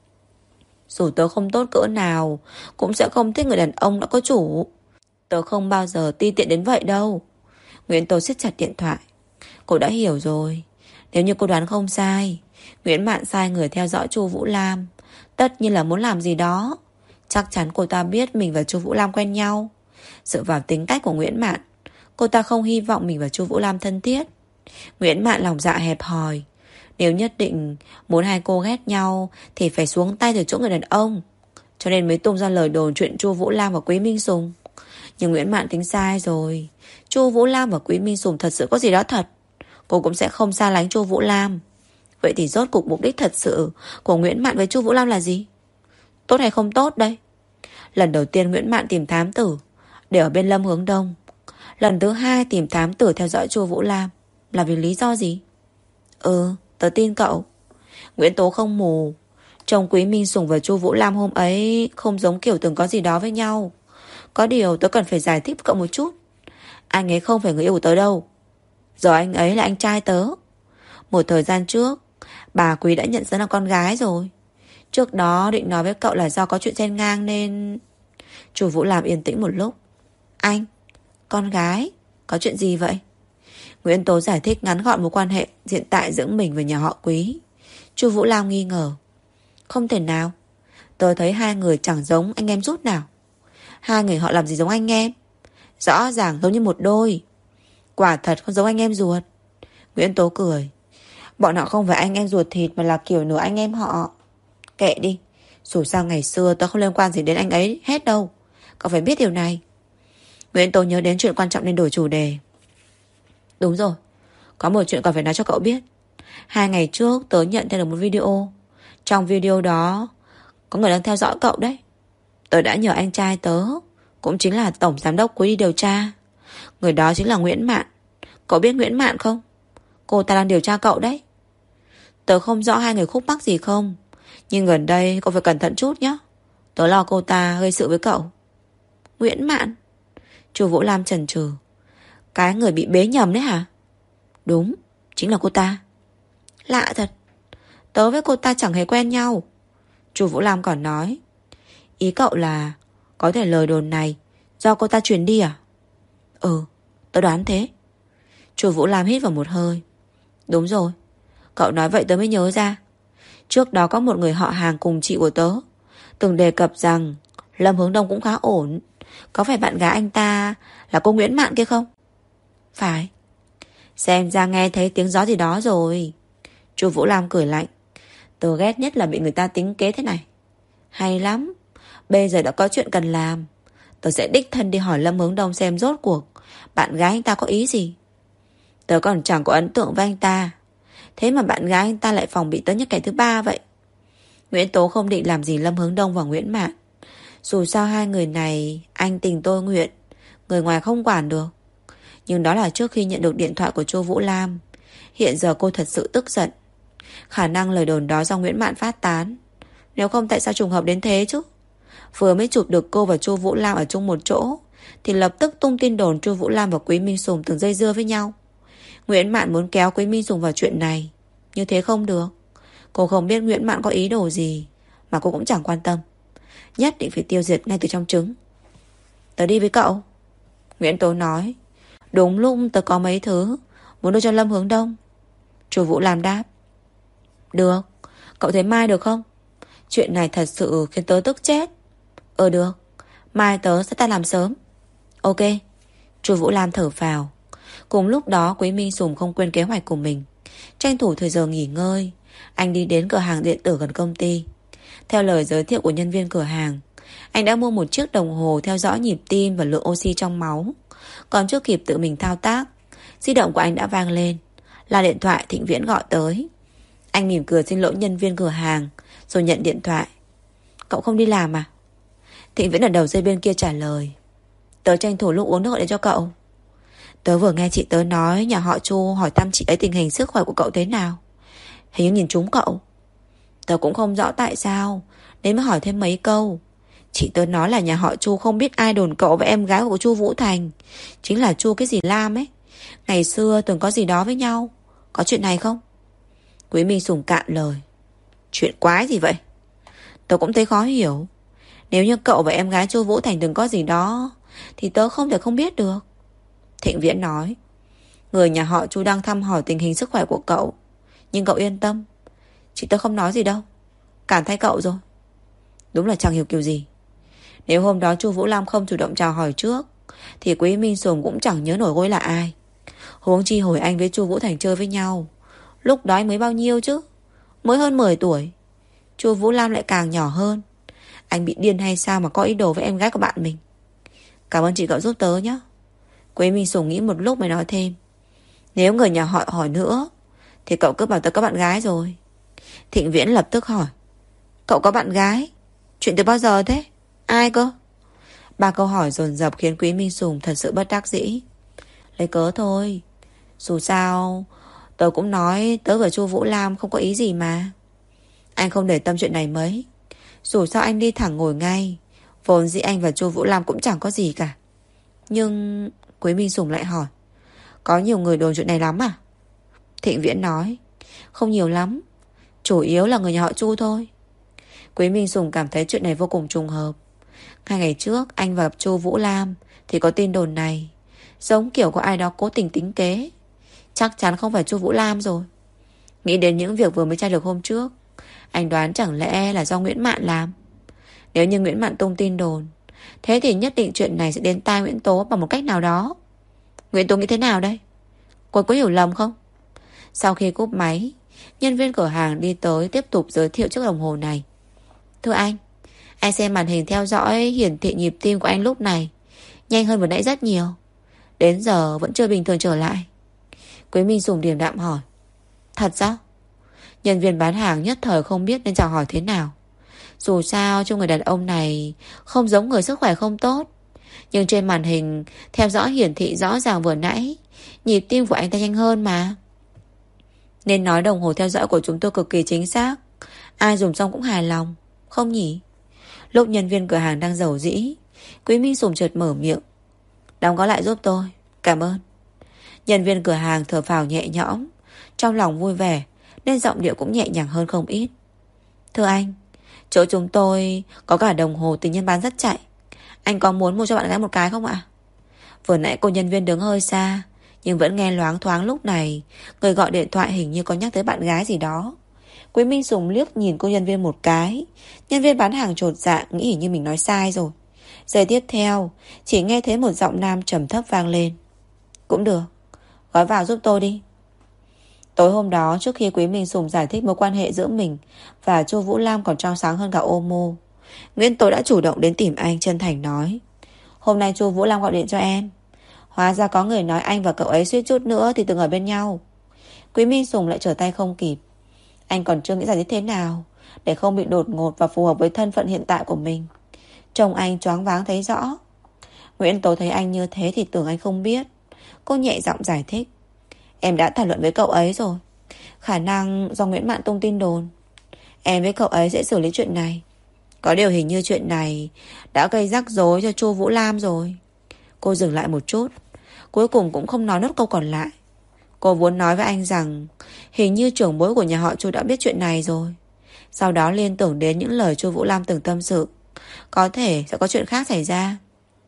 Dù tớ không tốt cỡ nào, cũng sẽ không thích người đàn ông đã có chủ. Tớ không bao giờ ti tiện đến vậy đâu. Nguyễn Tố siết chặt điện thoại. Cô đã hiểu rồi. Nếu như cô đoán không sai, Nguyễn Mạn sai người theo dõi Chu Vũ Lam, tất nhiên là muốn làm gì đó. Chắc chắn cô ta biết mình và Chu Vũ Lam quen nhau. Dựa vào tính cách của Nguyễn Mạn, cô ta không hy vọng mình và Chu Vũ Lam thân thiết. Nguyễn Mạn lòng dạ hẹp hòi. Nếu nhất định muốn hai cô ghét nhau thì phải xuống tay từ chỗ người đàn ông, cho nên mới tung ra lời đồn chuyện Chu Vũ Lam và Quý Minh Sùng. Nhưng Nguyễn Mạn tính sai rồi. Chu Vũ Lam và Quý Minh Sùng thật sự có gì đó thật, cô cũng sẽ không xa lánh Chu Vũ Lam. Vậy thì rốt cuộc mục đích thật sự của Nguyễn Mạn với Chu Vũ Lam là gì? Tốt hay không tốt đây? Lần đầu tiên Nguyễn Mạn tìm thám tử để ở bên Lâm Hướng Đông. Lần thứ hai tìm thám tử theo dõi Chu Vũ Lam là vì lý do gì? Tớ tin cậu. Nguyễn Tố không mù. Chồng Quý Minh Sùng và Chu Vũ Lam hôm ấy không giống kiểu từng có gì đó với nhau. Có điều tớ cần phải giải thích với cậu một chút. Anh ấy không phải người yêu của tớ đâu. Giờ anh ấy là anh trai tớ. Một thời gian trước bà Quý đã nhận ra là con gái rồi. Trước đó định nói với cậu là do có chuyện xen ngang nên... Chu Vũ Lam yên tĩnh một lúc. Anh, con gái, có chuyện gì vậy? Nguyễn Tố giải thích ngắn gọn mối quan hệ hiện tại giữa mình và nhà họ Quý. Chu Vũ Lam nghi ngờ. Không thể nào. Tớ thấy hai người chẳng giống anh em chút nào. Hai người họ làm gì giống anh em? Rõ ràng giống như một đôi. Quả thật không giống anh em ruột. Nguyễn Tố cười. Bọn họ không phải anh em ruột thịt mà là kiểu nửa anh em họ. Kệ đi. Dù sao ngày xưa tớ không liên quan gì đến anh ấy hết đâu. Cậu phải biết điều này. Nguyễn Tố nhớ đến chuyện quan trọng nên đổi chủ đề. Đúng rồi. Có một chuyện còn phải nói cho cậu biết. 2 ngày trước tớ nhận thêm được một video. Trong video đó có người đang theo dõi cậu đấy. Tớ đã nhờ anh trai tớ, cũng chính là tổng giám đốc Quý đi điều tra. Người đó chính là Nguyễn Mạn. Cậu biết Nguyễn Mạn không? Cô ta đang điều tra cậu đấy. Tớ không rõ hai người khúc mắc gì không, nhưng gần đây cậu phải cẩn thận chút nhé. Tớ lo cô ta gây sự với cậu. Nguyễn Mạn? Chu Vũ Lam chần chừ. Cái người bị bế nhầm đấy hả? Đúng, chính là cô ta. Lạ thật. Tớ với cô ta chẳng hề quen nhau. Chu Vũ Lam còn nói. Ý cậu là có thể lời đồn này do cô ta truyền đi à? Tớ đoán thế. Chu Vũ Lam hít vào một hơi. Đúng rồi. Cậu nói vậy tớ mới nhớ ra. Trước đó có một người họ hàng cùng chị của tớ từng đề cập rằng Lâm Hướng Đông cũng khá ổn. Có phải bạn gái anh ta là cô Nguyễn Mạn kia không? Phải. Xem ra nghe thấy tiếng gió gì đó rồi. Chu Vũ Lam cười lạnh. Tớ ghét nhất là bị người ta tính kế thế này. Hay lắm. Bây giờ đã có chuyện cần làm. Tớ sẽ đích thân đi hỏi Lâm Hướng Đông xem rốt cuộc bạn gái anh ta có ý gì. Tớ còn chẳng có ấn tượng với anh ta. Thế mà bạn gái anh ta lại phòng bị tớ như kẻ thứ ba vậy. Nguyễn Tố không định làm gì Lâm Hướng Đông và Nguyễn Mạn. Dù sao hai người này anh tình tôi nguyện, người ngoài không quản được. Nhưng đó là trước khi nhận được điện thoại của Chu Vũ Lam. Hiện giờ cô thật sự tức giận. Khả năng lời đồn đó do Nguyễn Mạn phát tán. Nếu không tại sao trùng hợp đến thế chứ? Vừa mới chụp được cô và Chu Vũ Lam ở chung một chỗ thì lập tức tung tin đồn Chu Vũ Lam và Quý Minh Sùng từng dây dưa với nhau. Nguyễn Mạn muốn kéo Quý Minh Sùng vào chuyện này. Như thế không được. Cô không biết Nguyễn Mạn có ý đồ gì, mà cô cũng chẳng quan tâm. Nhất định phải tiêu diệt ngay từ trong trứng. Tớ đi với cậu. Nguyễn Tố nói. Đúng lúc tớ có mấy thứ muốn đưa cho Lâm Hướng Đông. Chu Vũ Lam đáp. Được. Cậu thấy mai được không? Chuyện này thật sự khiến tớ tức chết. Được. Mai tớ sẽ ta làm sớm. Ok. Chu Vũ Lam thở phào. Cùng lúc đó Quý Minh Sùng không quên kế hoạch của mình. Tranh thủ thời giờ nghỉ ngơi, anh đi đến cửa hàng điện tử gần công ty. Theo lời giới thiệu của nhân viên cửa hàng, anh đã mua một chiếc đồng hồ theo dõi nhịp tim và lượng oxy trong máu. Còn chưa kịp tự mình thao tác, di động của anh đã vang lên. Là điện thoại Thịnh Viễn gọi tới. Anh mỉm cười xin lỗi nhân viên cửa hàng rồi nhận điện thoại. Cậu không đi làm à? Thịnh Viễn ở đầu dây bên kia trả lời. Tớ tranh thủ lúc uống nước để cho cậu. Tớ vừa nghe chị tớ nói nhà họ Chu hỏi thăm chị ấy tình hình sức khỏe của cậu thế nào. Hình như nhìn trúng cậu. Tớ cũng không rõ tại sao nên mới hỏi thêm mấy câu. Chị tớ nói là nhà họ Chu không biết ai đồn cậu và em gái của Chu Vũ Thành, chính là Chu cái gì Lam ấy, ngày xưa từng có gì đó với nhau. Có chuyện này không? Quý Minh Sùng cạn lời. Chuyện quái gì vậy? Tớ cũng thấy khó hiểu. Nếu như cậu và em gái Chu Vũ Thành từng có gì đó thì tớ không thể không biết được. Thịnh Viễn nói. Người nhà họ Chu đang thăm hỏi tình hình sức khỏe của cậu. Nhưng cậu yên tâm, chị tớ không nói gì đâu. Cảm thay cậu rồi. Đúng là chẳng hiểu kiểu gì. Nếu hôm đó Chu Vũ Lam không chủ động chào hỏi trước thì Quý Minh Sùng cũng chẳng nhớ nổi cô ấy là ai. Huống chi hồi anh với Chu Vũ Thành chơi với nhau, lúc đó anh mới bao nhiêu chứ? Mới hơn 10 tuổi. Chu Vũ Lam lại càng nhỏ hơn. Anh bị điên hay sao mà có ý đồ với em gái của bạn mình? Cảm ơn chị cậu giúp tớ nhé. Quý Minh Sùng nghĩ một lúc mới nói thêm. Nếu người nhà họ hỏi nữa thì cậu cứ bảo tớ có bạn gái rồi. Thịnh Viễn lập tức hỏi. Cậu có bạn gái? Chuyện từ bao giờ thế? Ai cơ? Ba câu hỏi dồn dập khiến Quý Minh Sùng thật sự bất đắc dĩ. Lấy cớ thôi. Dù sao tớ cũng nói tớ và chu Vũ Lam không có ý gì mà. Anh không để tâm chuyện này mấy. Dù sao anh đi thẳng ngồi ngay. Vốn dĩ anh và chu Vũ Lam cũng chẳng có gì cả. Nhưng Quý Minh Sùng lại hỏi, có nhiều người đồn chuyện này lắm à? Thịnh Viễn nói, không nhiều lắm, chủ yếu là người nhà họ Chu thôi. Quý Minh Sùng cảm thấy chuyện này vô cùng trùng hợp. 2 ngày trước anh và chu Vũ Lam thì có tin đồn này, giống kiểu có ai đó cố tình tính kế. Chắc chắn không phải chu Vũ Lam rồi. Nghĩ đến những việc vừa mới tra được hôm trước, anh đoán chẳng lẽ là do Nguyễn Mạn làm. Nếu như Nguyễn Mạn tung tin đồn, thế thì nhất định chuyện này sẽ đến tai Nguyễn Tố bằng một cách nào đó. Nguyễn Tố nghĩ thế nào đây? Cô có hiểu lầm không? Sau khi cúp máy, nhân viên cửa hàng đi tới tiếp tục giới thiệu chiếc đồng hồ này. Thưa anh xem màn hình theo dõi hiển thị nhịp tim của anh lúc này nhanh hơn vừa nãy rất nhiều. Đến giờ vẫn chưa bình thường trở lại. Quý Minh Sùng điềm đạm hỏi, thật sao? Nhân viên bán hàng nhất thời không biết nên chào hỏi thế nào. Dù sao cho người đàn ông này không giống người sức khỏe không tốt, nhưng trên màn hình theo dõi hiển thị rõ ràng vừa nãy nhịp tim của anh ta nhanh hơn mà. Nên nói đồng hồ theo dõi của chúng tôi cực kỳ chính xác. Ai dùng xong cũng hài lòng, không nhỉ? Lúc nhân viên cửa hàng đang giàu dĩ, Quý Minh Sùng chợt mở miệng, đóng gói lại giúp tôi, cảm ơn. Nhân viên cửa hàng thở phào nhẹ nhõm, trong lòng vui vẻ nên giọng điệu cũng nhẹ nhàng hơn không ít. Thưa anh, chỗ chúng tôi có cả đồng hồ tình nhân bán rất chạy. Anh có muốn mua cho bạn gái một cái không ạ? Vừa nãy cô nhân viên đứng hơi xa, nhưng vẫn nghe loáng thoáng lúc này người gọi điện thoại hình như có nhắc tới bạn gái gì đó. Quý Minh Sùng liếc nhìn cô nhân viên một cái. Nhân viên bán hàng chột dạ, nghĩ hình như mình nói sai rồi. Giây tiếp theo chỉ nghe thấy một giọng nam trầm thấp vang lên, cũng được, gói vào giúp tôi đi. Tối hôm đó, trước khi Quý Minh Sùng giải thích mối quan hệ giữa mình và chu Vũ Lam còn trong sáng hơn cả Omo, Nguyễn Tố đã chủ động đến tìm anh, chân thành nói, hôm nay chu Vũ Lam gọi điện cho em. Hóa ra có người nói anh và cậu ấy suýt chút nữa thì từng ở bên nhau. Quý Minh Sùng lại trở tay không kịp. Anh còn chưa nghĩ giải thích thế nào để không bị đột ngột và phù hợp với thân phận hiện tại của mình. Trông anh choáng váng thấy rõ. Nguyễn Tố thấy anh như thế thì tưởng anh không biết. Cô nhẹ giọng giải thích, em đã thảo luận với cậu ấy rồi. Khả năng do Nguyễn Mạn tung tin đồn. Em với cậu ấy sẽ xử lý chuyện này. Có điều hình như chuyện này đã gây rắc rối cho chu Vũ Lam rồi. Cô dừng lại một chút, cuối cùng cũng không nói nốt câu còn lại. Cô vốn nói với anh rằng hình như trưởng bối của nhà họ chu đã biết chuyện này rồi. Sau đó liên tưởng đến những lời chu Vũ Lam từng tâm sự, có thể sẽ có chuyện khác xảy ra.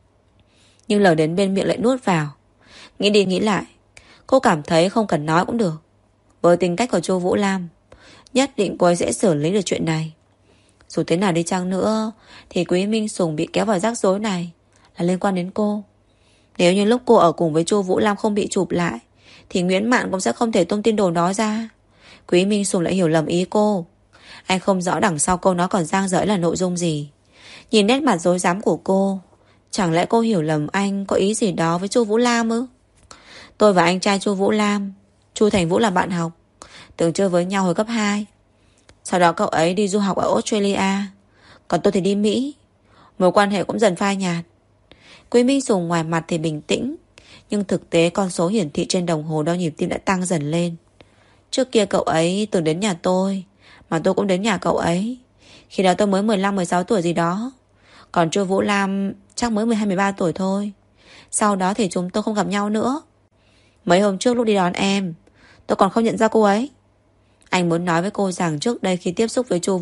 Nhưng lời đến bên miệng lại nuốt vào. Nghĩ đi nghĩ lại, cô cảm thấy không cần nói cũng được. Với tính cách của chu Vũ Lam, nhất định cô ấy sẽ xử lý được chuyện này. Dù thế nào đi chăng nữa thì Quý Minh Sùng bị kéo vào rắc rối này là liên quan đến cô. Nếu như lúc cô ở cùng với chu Vũ Lam không bị chụp lại thì Nguyễn Mạn cũng sẽ không thể tung tin đồn đó ra. Quý Minh Sùng lại hiểu lầm ý cô. Anh không rõ đằng sau câu nói còn dang dở là nội dung gì. Nhìn nét mặt rối rắm của cô, chẳng lẽ cô hiểu lầm anh có ý gì đó với chu Vũ Lam ư? Tôi và anh trai chu Vũ Lam, Chu Thành Vũ là bạn học, từng chơi với nhau hồi cấp 2. Sau đó cậu ấy đi du học ở Australia, còn tôi thì đi Mỹ. Mối quan hệ cũng dần phai nhạt. Quý Minh Sùng ngoài mặt thì bình tĩnh, nhưng thực tế con số hiển thị trên đồng hồ đo nhịp tim đã tăng dần lên. Trước kia cậu ấy từng đến nhà tôi, mà tôi cũng đến nhà cậu ấy. Khi đó tôi mới 15-16 tuổi gì đó. Còn chu Vũ Lam chắc mới 12-13 tuổi thôi. Sau đó thì chúng tôi không gặp nhau nữa. Mấy hôm trước lúc đi đón em, tôi còn không nhận ra cô ấy. Anh muốn nói với cô rằng trước đây khi tiếp xúc với chu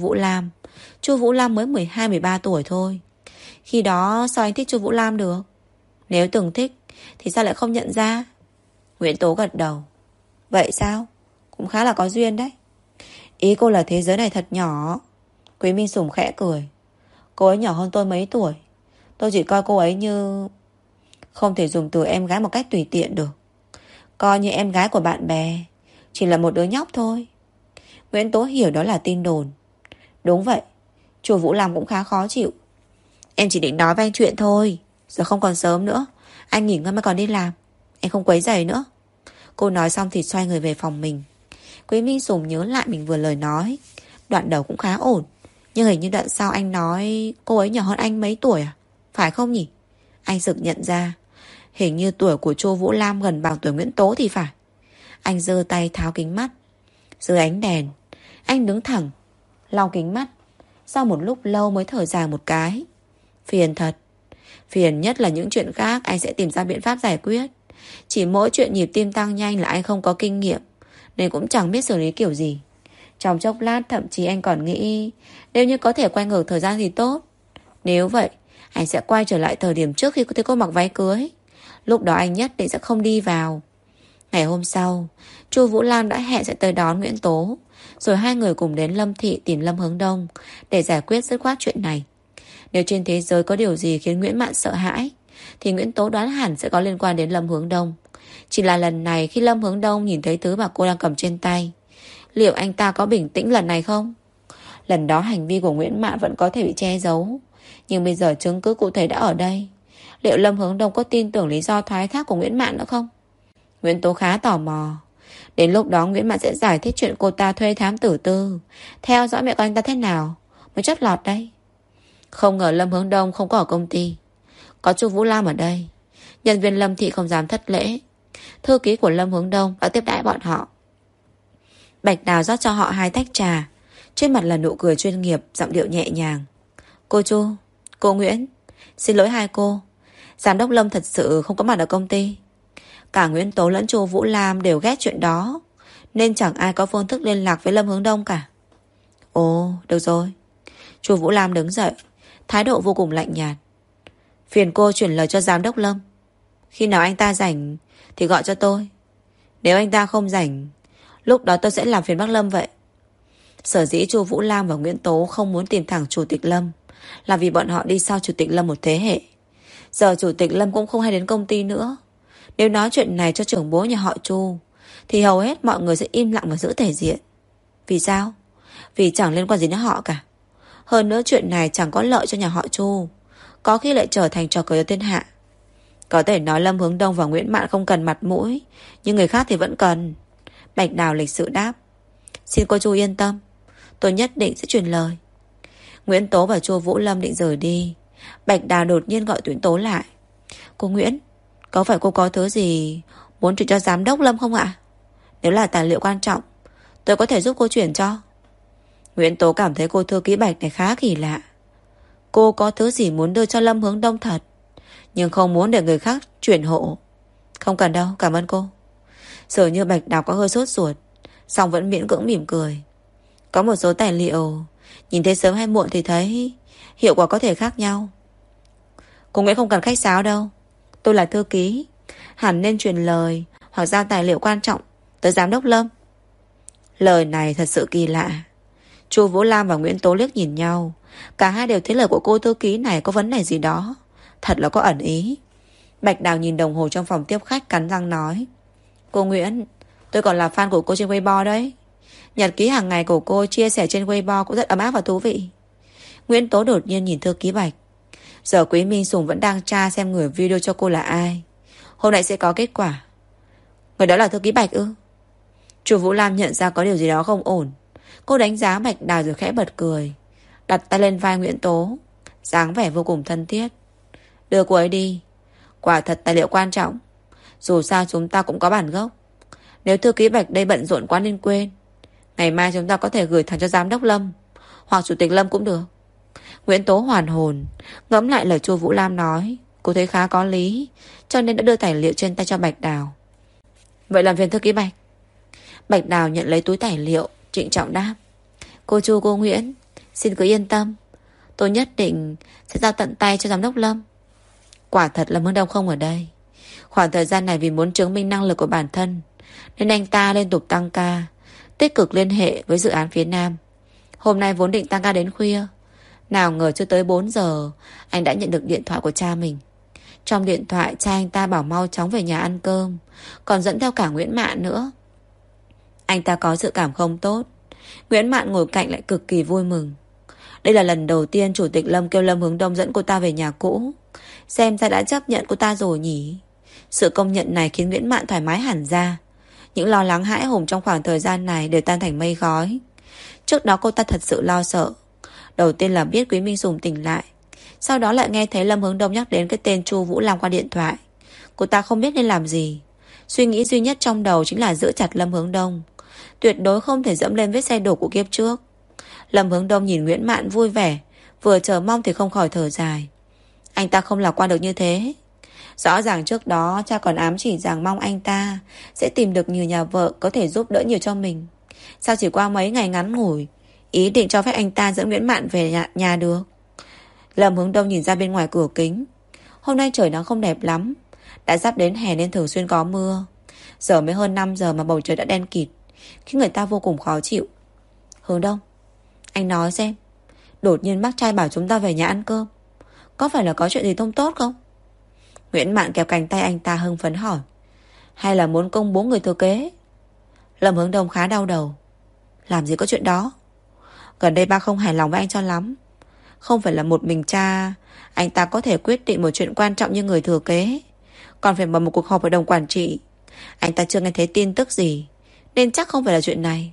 Vũ Lam mới 12-13 tuổi thôi. Khi đó sao anh thích chu Vũ Lam được? Nếu từng thích thì sao lại không nhận ra? Nguyễn Tố gật đầu. Vậy sao? Cũng khá là có duyên đấy. Ý cô là thế giới này thật nhỏ. Quý Minh Sùng khẽ cười. Cô ấy nhỏ hơn tôi mấy tuổi. Tôi chỉ coi cô ấy như... Không thể dùng từ em gái một cách tùy tiện được. Coi như em gái của bạn bè. Chỉ là một đứa nhóc thôi. Nguyễn Tố hiểu đó là tin đồn. Đúng vậy, chu Vũ Lam cũng khá khó chịu. Em chỉ định nói với anh chuyện thôi. Giờ không còn sớm nữa, anh nghỉ ngơi mới còn đi làm. Em không quấy rầy nữa. Cô nói xong thì xoay người về phòng mình. Quý Minh Sùng nhớ lại mình vừa lời nói. Đoạn đầu cũng khá ổn, nhưng hình như đoạn sau anh nói cô ấy nhỏ hơn anh mấy tuổi à? phải không nhỉ? Anh sực nhận ra, hình như tuổi của Chu Vũ Lam gần bằng tuổi Nguyễn Tố thì phải. Anh giơ tay tháo kính mắt. Dưới ánh đèn, anh đứng thẳng, lau kính mắt. Sau một lúc lâu mới thở dài một cái. Phiền thật. Phiền nhất là những chuyện khác anh sẽ tìm ra biện pháp giải quyết. Chỉ mỗi chuyện nhịp tim tăng nhanh là anh không có kinh nghiệm, nên cũng chẳng biết xử lý kiểu gì. Trong chốc lát thậm chí anh còn nghĩ, nếu như có thể quay ngược thời gian thì tốt. Nếu vậy, anh sẽ quay trở lại thời điểm trước khi thấy cô mặc váy cưới. Lúc đó anh nhất định sẽ không đi vào. Ngày hôm sau, Chu Vũ Lam đã hẹn sẽ tới đón Nguyễn Tố, rồi hai người cùng đến Lâm Thị tìm Lâm Hướng Đông để giải quyết dứt khoát chuyện này. Nếu trên thế giới có điều gì khiến Nguyễn Mạn sợ hãi, thì Nguyễn Tố đoán hẳn sẽ có liên quan đến Lâm Hướng Đông. Chỉ là lần này khi Lâm Hướng Đông nhìn thấy thứ mà cô đang cầm trên tay, liệu anh ta có bình tĩnh lần này không? Lần đó hành vi của Nguyễn Mạn vẫn có thể bị che giấu, nhưng bây giờ chứng cứ cụ thể đã ở đây. Liệu Lâm Hướng Đông có tin tưởng lý do thoái thác của Nguyễn Mạn nữa không? Nguyễn Tố khá tò mò. Đến lúc đó Nguyễn Mạn sẽ giải thích chuyện cô ta thuê thám tử tư, theo dõi mẹ con anh ta thế nào mới chót lọt đây. Không ngờ Lâm Hướng Đông không có ở công ty, có Chu Vũ Lam ở đây. Nhân viên Lâm Thị không dám thất lễ. Thư ký của Lâm Hướng Đông đã tiếp đãi bọn họ. Bạch Đào rót cho họ 2 tách trà, trên mặt là nụ cười chuyên nghiệp, giọng điệu nhẹ nhàng. Cô Chu, cô Nguyễn, xin lỗi hai cô, giám đốc Lâm thật sự không có mặt ở công ty. Cả Nguyễn Tố lẫn Chu Vũ Lam đều ghét chuyện đó, nên chẳng ai có phương thức liên lạc với Lâm Hướng Đông cả. Ồ, được rồi. Chu Vũ Lam đứng dậy, thái độ vô cùng lạnh nhạt. Phiền cô chuyển lời cho giám đốc Lâm, khi nào anh ta rảnh thì gọi cho tôi. Nếu anh ta không rảnh, lúc đó tôi sẽ làm phiền bác Lâm vậy. Sở dĩ Chu Vũ Lam và Nguyễn Tố không muốn tìm thẳng Chủ tịch Lâm là vì bọn họ đi sau Chủ tịch Lâm một thế hệ. Giờ Chủ tịch Lâm cũng không hay đến công ty nữa. Nếu nói chuyện này cho trưởng bố nhà họ Chu, thì hầu hết mọi người sẽ im lặng và giữ thể diện. Vì sao? Vì chẳng liên quan gì đến họ cả. Hơn nữa chuyện này chẳng có lợi cho nhà họ Chu, có khi lại trở thành trò cười ở thiên hạ. Có thể nói Lâm Hướng Đông và Nguyễn Mạn không cần mặt mũi, nhưng người khác thì vẫn cần. Bạch Đào lịch sự đáp. Xin cô Chu yên tâm, tôi nhất định sẽ truyền lời. Nguyễn Tố và Chu Vũ Lâm định rời đi. Bạch Đào đột nhiên gọi Nguyễn Tố lại. Cô Nguyễn, có phải cô có thứ gì muốn chuyển cho giám đốc Lâm không ạ? Nếu là tài liệu quan trọng, tôi có thể giúp cô chuyển cho. Nguyễn Tố cảm thấy cô thư ký Bạch này khá kỳ lạ. Cô có thứ gì muốn đưa cho Lâm Hướng Đông thật, nhưng không muốn để người khác chuyển hộ. Không cần đâu, cảm ơn cô. Dường như Bạch Đào có hơi sốt ruột, song vẫn miễn cưỡng mỉm cười. Có một số tài liệu nhìn thấy sớm hay muộn thì thấy hiệu quả có thể khác nhau. Cô Nguyễn không cần khách sáo đâu, tôi là thư ký, hẳn nên truyền lời hoặc giao tài liệu quan trọng tới giám đốc Lâm. Lời này thật sự kỳ lạ. Chu Vũ Lam và Nguyễn Tố liếc nhìn nhau. Cả hai đều thấy lời của cô thư ký này có vấn đề gì đó, thật là có ẩn ý. Bạch Đào nhìn đồng hồ trong phòng tiếp khách, cắn răng nói. Cô Nguyễn, tôi còn là fan của cô trên Weibo đấy. Nhật ký hàng ngày của cô chia sẻ trên Weibo cũng rất ấm áp và thú vị. Nguyễn Tố đột nhiên nhìn thư ký Bạch. Giờ Quý Minh Sùng vẫn đang tra xem người video cho cô là ai. Hôm nay sẽ có kết quả. Người đó là thư ký Bạch ư? Chu Vũ Lam nhận ra có điều gì đó không ổn. Cô đánh giá Bạch Đào rồi khẽ bật cười, đặt tay lên vai Nguyễn Tố, dáng vẻ vô cùng thân thiết. Đưa cô ấy đi, quả thật tài liệu quan trọng. Dù sao chúng ta cũng có bản gốc. Nếu thư ký Bạch đây bận rộn quá nên quên, ngày mai chúng ta có thể gửi thẳng cho giám đốc Lâm hoặc chủ tịch Lâm cũng được. Nguyễn Tố hoàn hồn, ngẫm lại lời Chu Vũ Lam nói, cô thấy khá có lý, cho nên đã đưa tài liệu trên tay cho Bạch Đào. Vậy làm phiền thư ký Bạch. Bạch Đào nhận lấy túi tài liệu, trịnh trọng đáp. Cô Chu, cô Nguyễn, xin cứ yên tâm, tôi nhất định sẽ giao tận tay cho giám đốc Lâm. Quả thật là Hướng Đông không ở đây. Khoảng thời gian này vì muốn chứng minh năng lực của bản thân, nên anh ta liên tục tăng ca, tích cực liên hệ với dự án phía Nam. Hôm nay vốn định tăng ca đến khuya, nào ngờ chưa tới 4 giờ anh đã nhận được điện thoại của cha mình. Trong điện thoại cha anh ta bảo mau chóng về nhà ăn cơm, còn dẫn theo cả Nguyễn Mạn nữa. Anh ta có dự cảm không tốt. Nguyễn Mạn ngồi cạnh lại cực kỳ vui mừng. Đây là lần đầu tiên Chủ tịch Lâm kêu Lâm Hướng Đông dẫn cô ta về nhà cũ. Xem ra đã chấp nhận cô ta rồi nhỉ. Sự công nhận này khiến Nguyễn Mạn thoải mái hẳn ra. Những lo lắng hãi hùng trong khoảng thời gian này đều tan thành mây khói. Trước đó cô ta thật sự lo sợ. Đầu tiên là biết Quý Minh Sùng tỉnh lại, Sau đó lại nghe thấy Lâm Hướng Đông nhắc đến cái tên Chu Vũ Lam qua điện thoại. Cô ta không biết nên làm gì. Suy nghĩ duy nhất trong đầu chính là giữ chặt Lâm Hướng Đông. Tuyệt đối không thể dẫm lên vết xe đổ của kiếp trước. Lâm Hướng Đông nhìn Nguyễn Mạn vui vẻ, vừa chờ mong thì không khỏi thở dài. Anh ta không lạc quan được như thế. Rõ ràng trước đó cha còn ám chỉ rằng mong anh ta sẽ tìm được nhiều nhà vợ có thể giúp đỡ nhiều cho mình. Sao chỉ qua mấy ngày ngắn ngủi ý định cho phép anh ta dẫn Nguyễn Mạn về nhà được. Lâm Hướng Đông nhìn ra bên ngoài cửa kính. Hôm nay trời nắng không đẹp lắm. Đã sắp đến hè nên thường xuyên có mưa. Giờ mới hơn 5 giờ mà bầu trời đã đen kịt, khiến người ta vô cùng khó chịu. Hướng Đông, anh nói xem, đột nhiên bác trai bảo chúng ta về nhà ăn cơm, có phải là có chuyện gì không tốt không? Nguyễn Mạn kéo cánh tay anh ta hưng phấn hỏi. Hay là muốn công bố người thừa kế? Lâm Hướng Đông khá đau đầu. Làm gì có chuyện đó. Gần đây ba không hài lòng với anh cho lắm. Không phải là một mình cha anh ta có thể quyết định một chuyện quan trọng như người thừa kế, còn phải mở một cuộc họp hội đồng quản trị. Anh ta chưa nghe thấy tin tức gì, nên chắc không phải là chuyện này.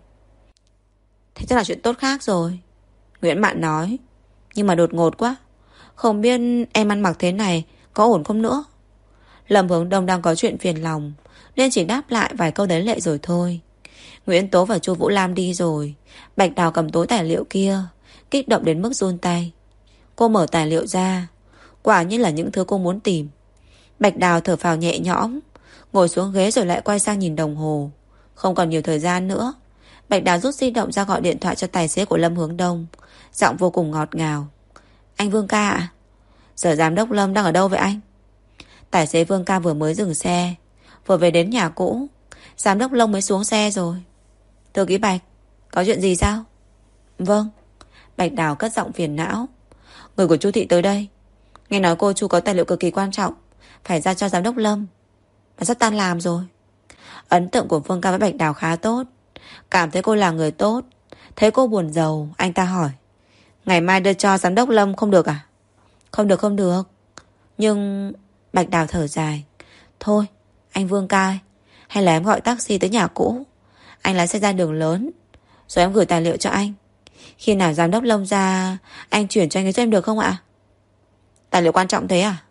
Thế chắc là chuyện tốt khác rồi, Nguyễn Mạn nói. Nhưng mà đột ngột quá. Không biết em ăn mặc thế này có ổn không nữa. Lâm Hướng Đông đang có chuyện phiền lòng, nên chỉ đáp lại vài câu đấy lệ rồi thôi. Nguyễn Tố và Chu Vũ Lam đi rồi. Bạch Đào cầm tối tài liệu kia, kích động đến mức run tay. Cô mở tài liệu ra, quả nhiên là những thứ cô muốn tìm. Bạch Đào thở phào nhẹ nhõm, ngồi xuống ghế rồi lại quay sang nhìn đồng hồ. Không còn nhiều thời gian nữa. Bạch Đào rút di động ra gọi điện thoại cho tài xế của Lâm Hướng Đông, giọng vô cùng ngọt ngào. Anh Vương ca ạ? Giờ giám đốc Lâm đang ở đâu vậy anh? Tài xế Vương ca vừa mới dừng xe, vừa về đến nhà cũ. Giám đốc Lâm mới xuống xe rồi. Thư ký Bạch, có chuyện gì sao? Vâng. Bạch Đào cất giọng phiền não. Người của Chu thị tới đây. Nghe nói cô Chu có tài liệu cực kỳ quan trọng, phải ra cho giám đốc Lâm, và sắp tan làm rồi. Ấn tượng của Vương ca với Bạch Đào khá tốt, cảm thấy cô là người tốt. Thấy cô buồn rầu, anh ta hỏi. Ngày mai đưa cho giám đốc Lâm không được à? Không được, không được. Nhưng... Bạch Đào thở dài. Thôi, anh Vương ca ơi, hay là em gọi taxi tới nhà cũ, anh lái xe ra đường lớn, rồi em gửi tài liệu cho anh. Khi nào giám đốc Lâm ra, anh chuyển cho anh ấy cho em được không ạ? Tài liệu quan trọng thế à?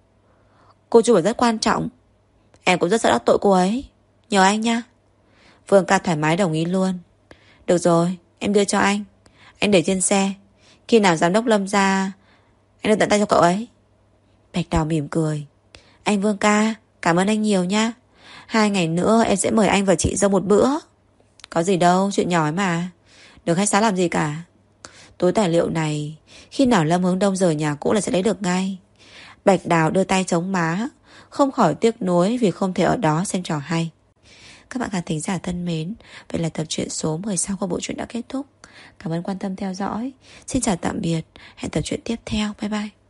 Cô chủ bảo rất quan trọng. Em cũng rất sợ đắc tội cô ấy. Nhờ anh nha. Vương ca thoải mái đồng ý luôn. Được rồi, em đưa cho anh để trên xe. Khi nào giám đốc Lâm ra, anh đưa tận tay cho cậu ấy. Bạch Đào mỉm cười. Anh Vương ca, cảm ơn anh nhiều nha. 2 ngày nữa em sẽ mời anh và chị dâu một bữa. Có gì đâu, chuyện nhỏ ấy mà. Đừng khách sáo làm gì cả. Túi tài liệu này khi nào Lâm Hướng Đông rời nhà cũ là sẽ lấy được ngay. Bạch Đào đưa tay chống má, không khỏi tiếc nuối vì không thể ở đó xem trò hay. Các bạn khán thính giả thân mến, vậy là tập truyện số 16 của bộ truyện đã kết thúc. Cảm ơn quan tâm theo dõi. Xin chào tạm biệt. Hẹn tập truyện tiếp theo. Bye bye.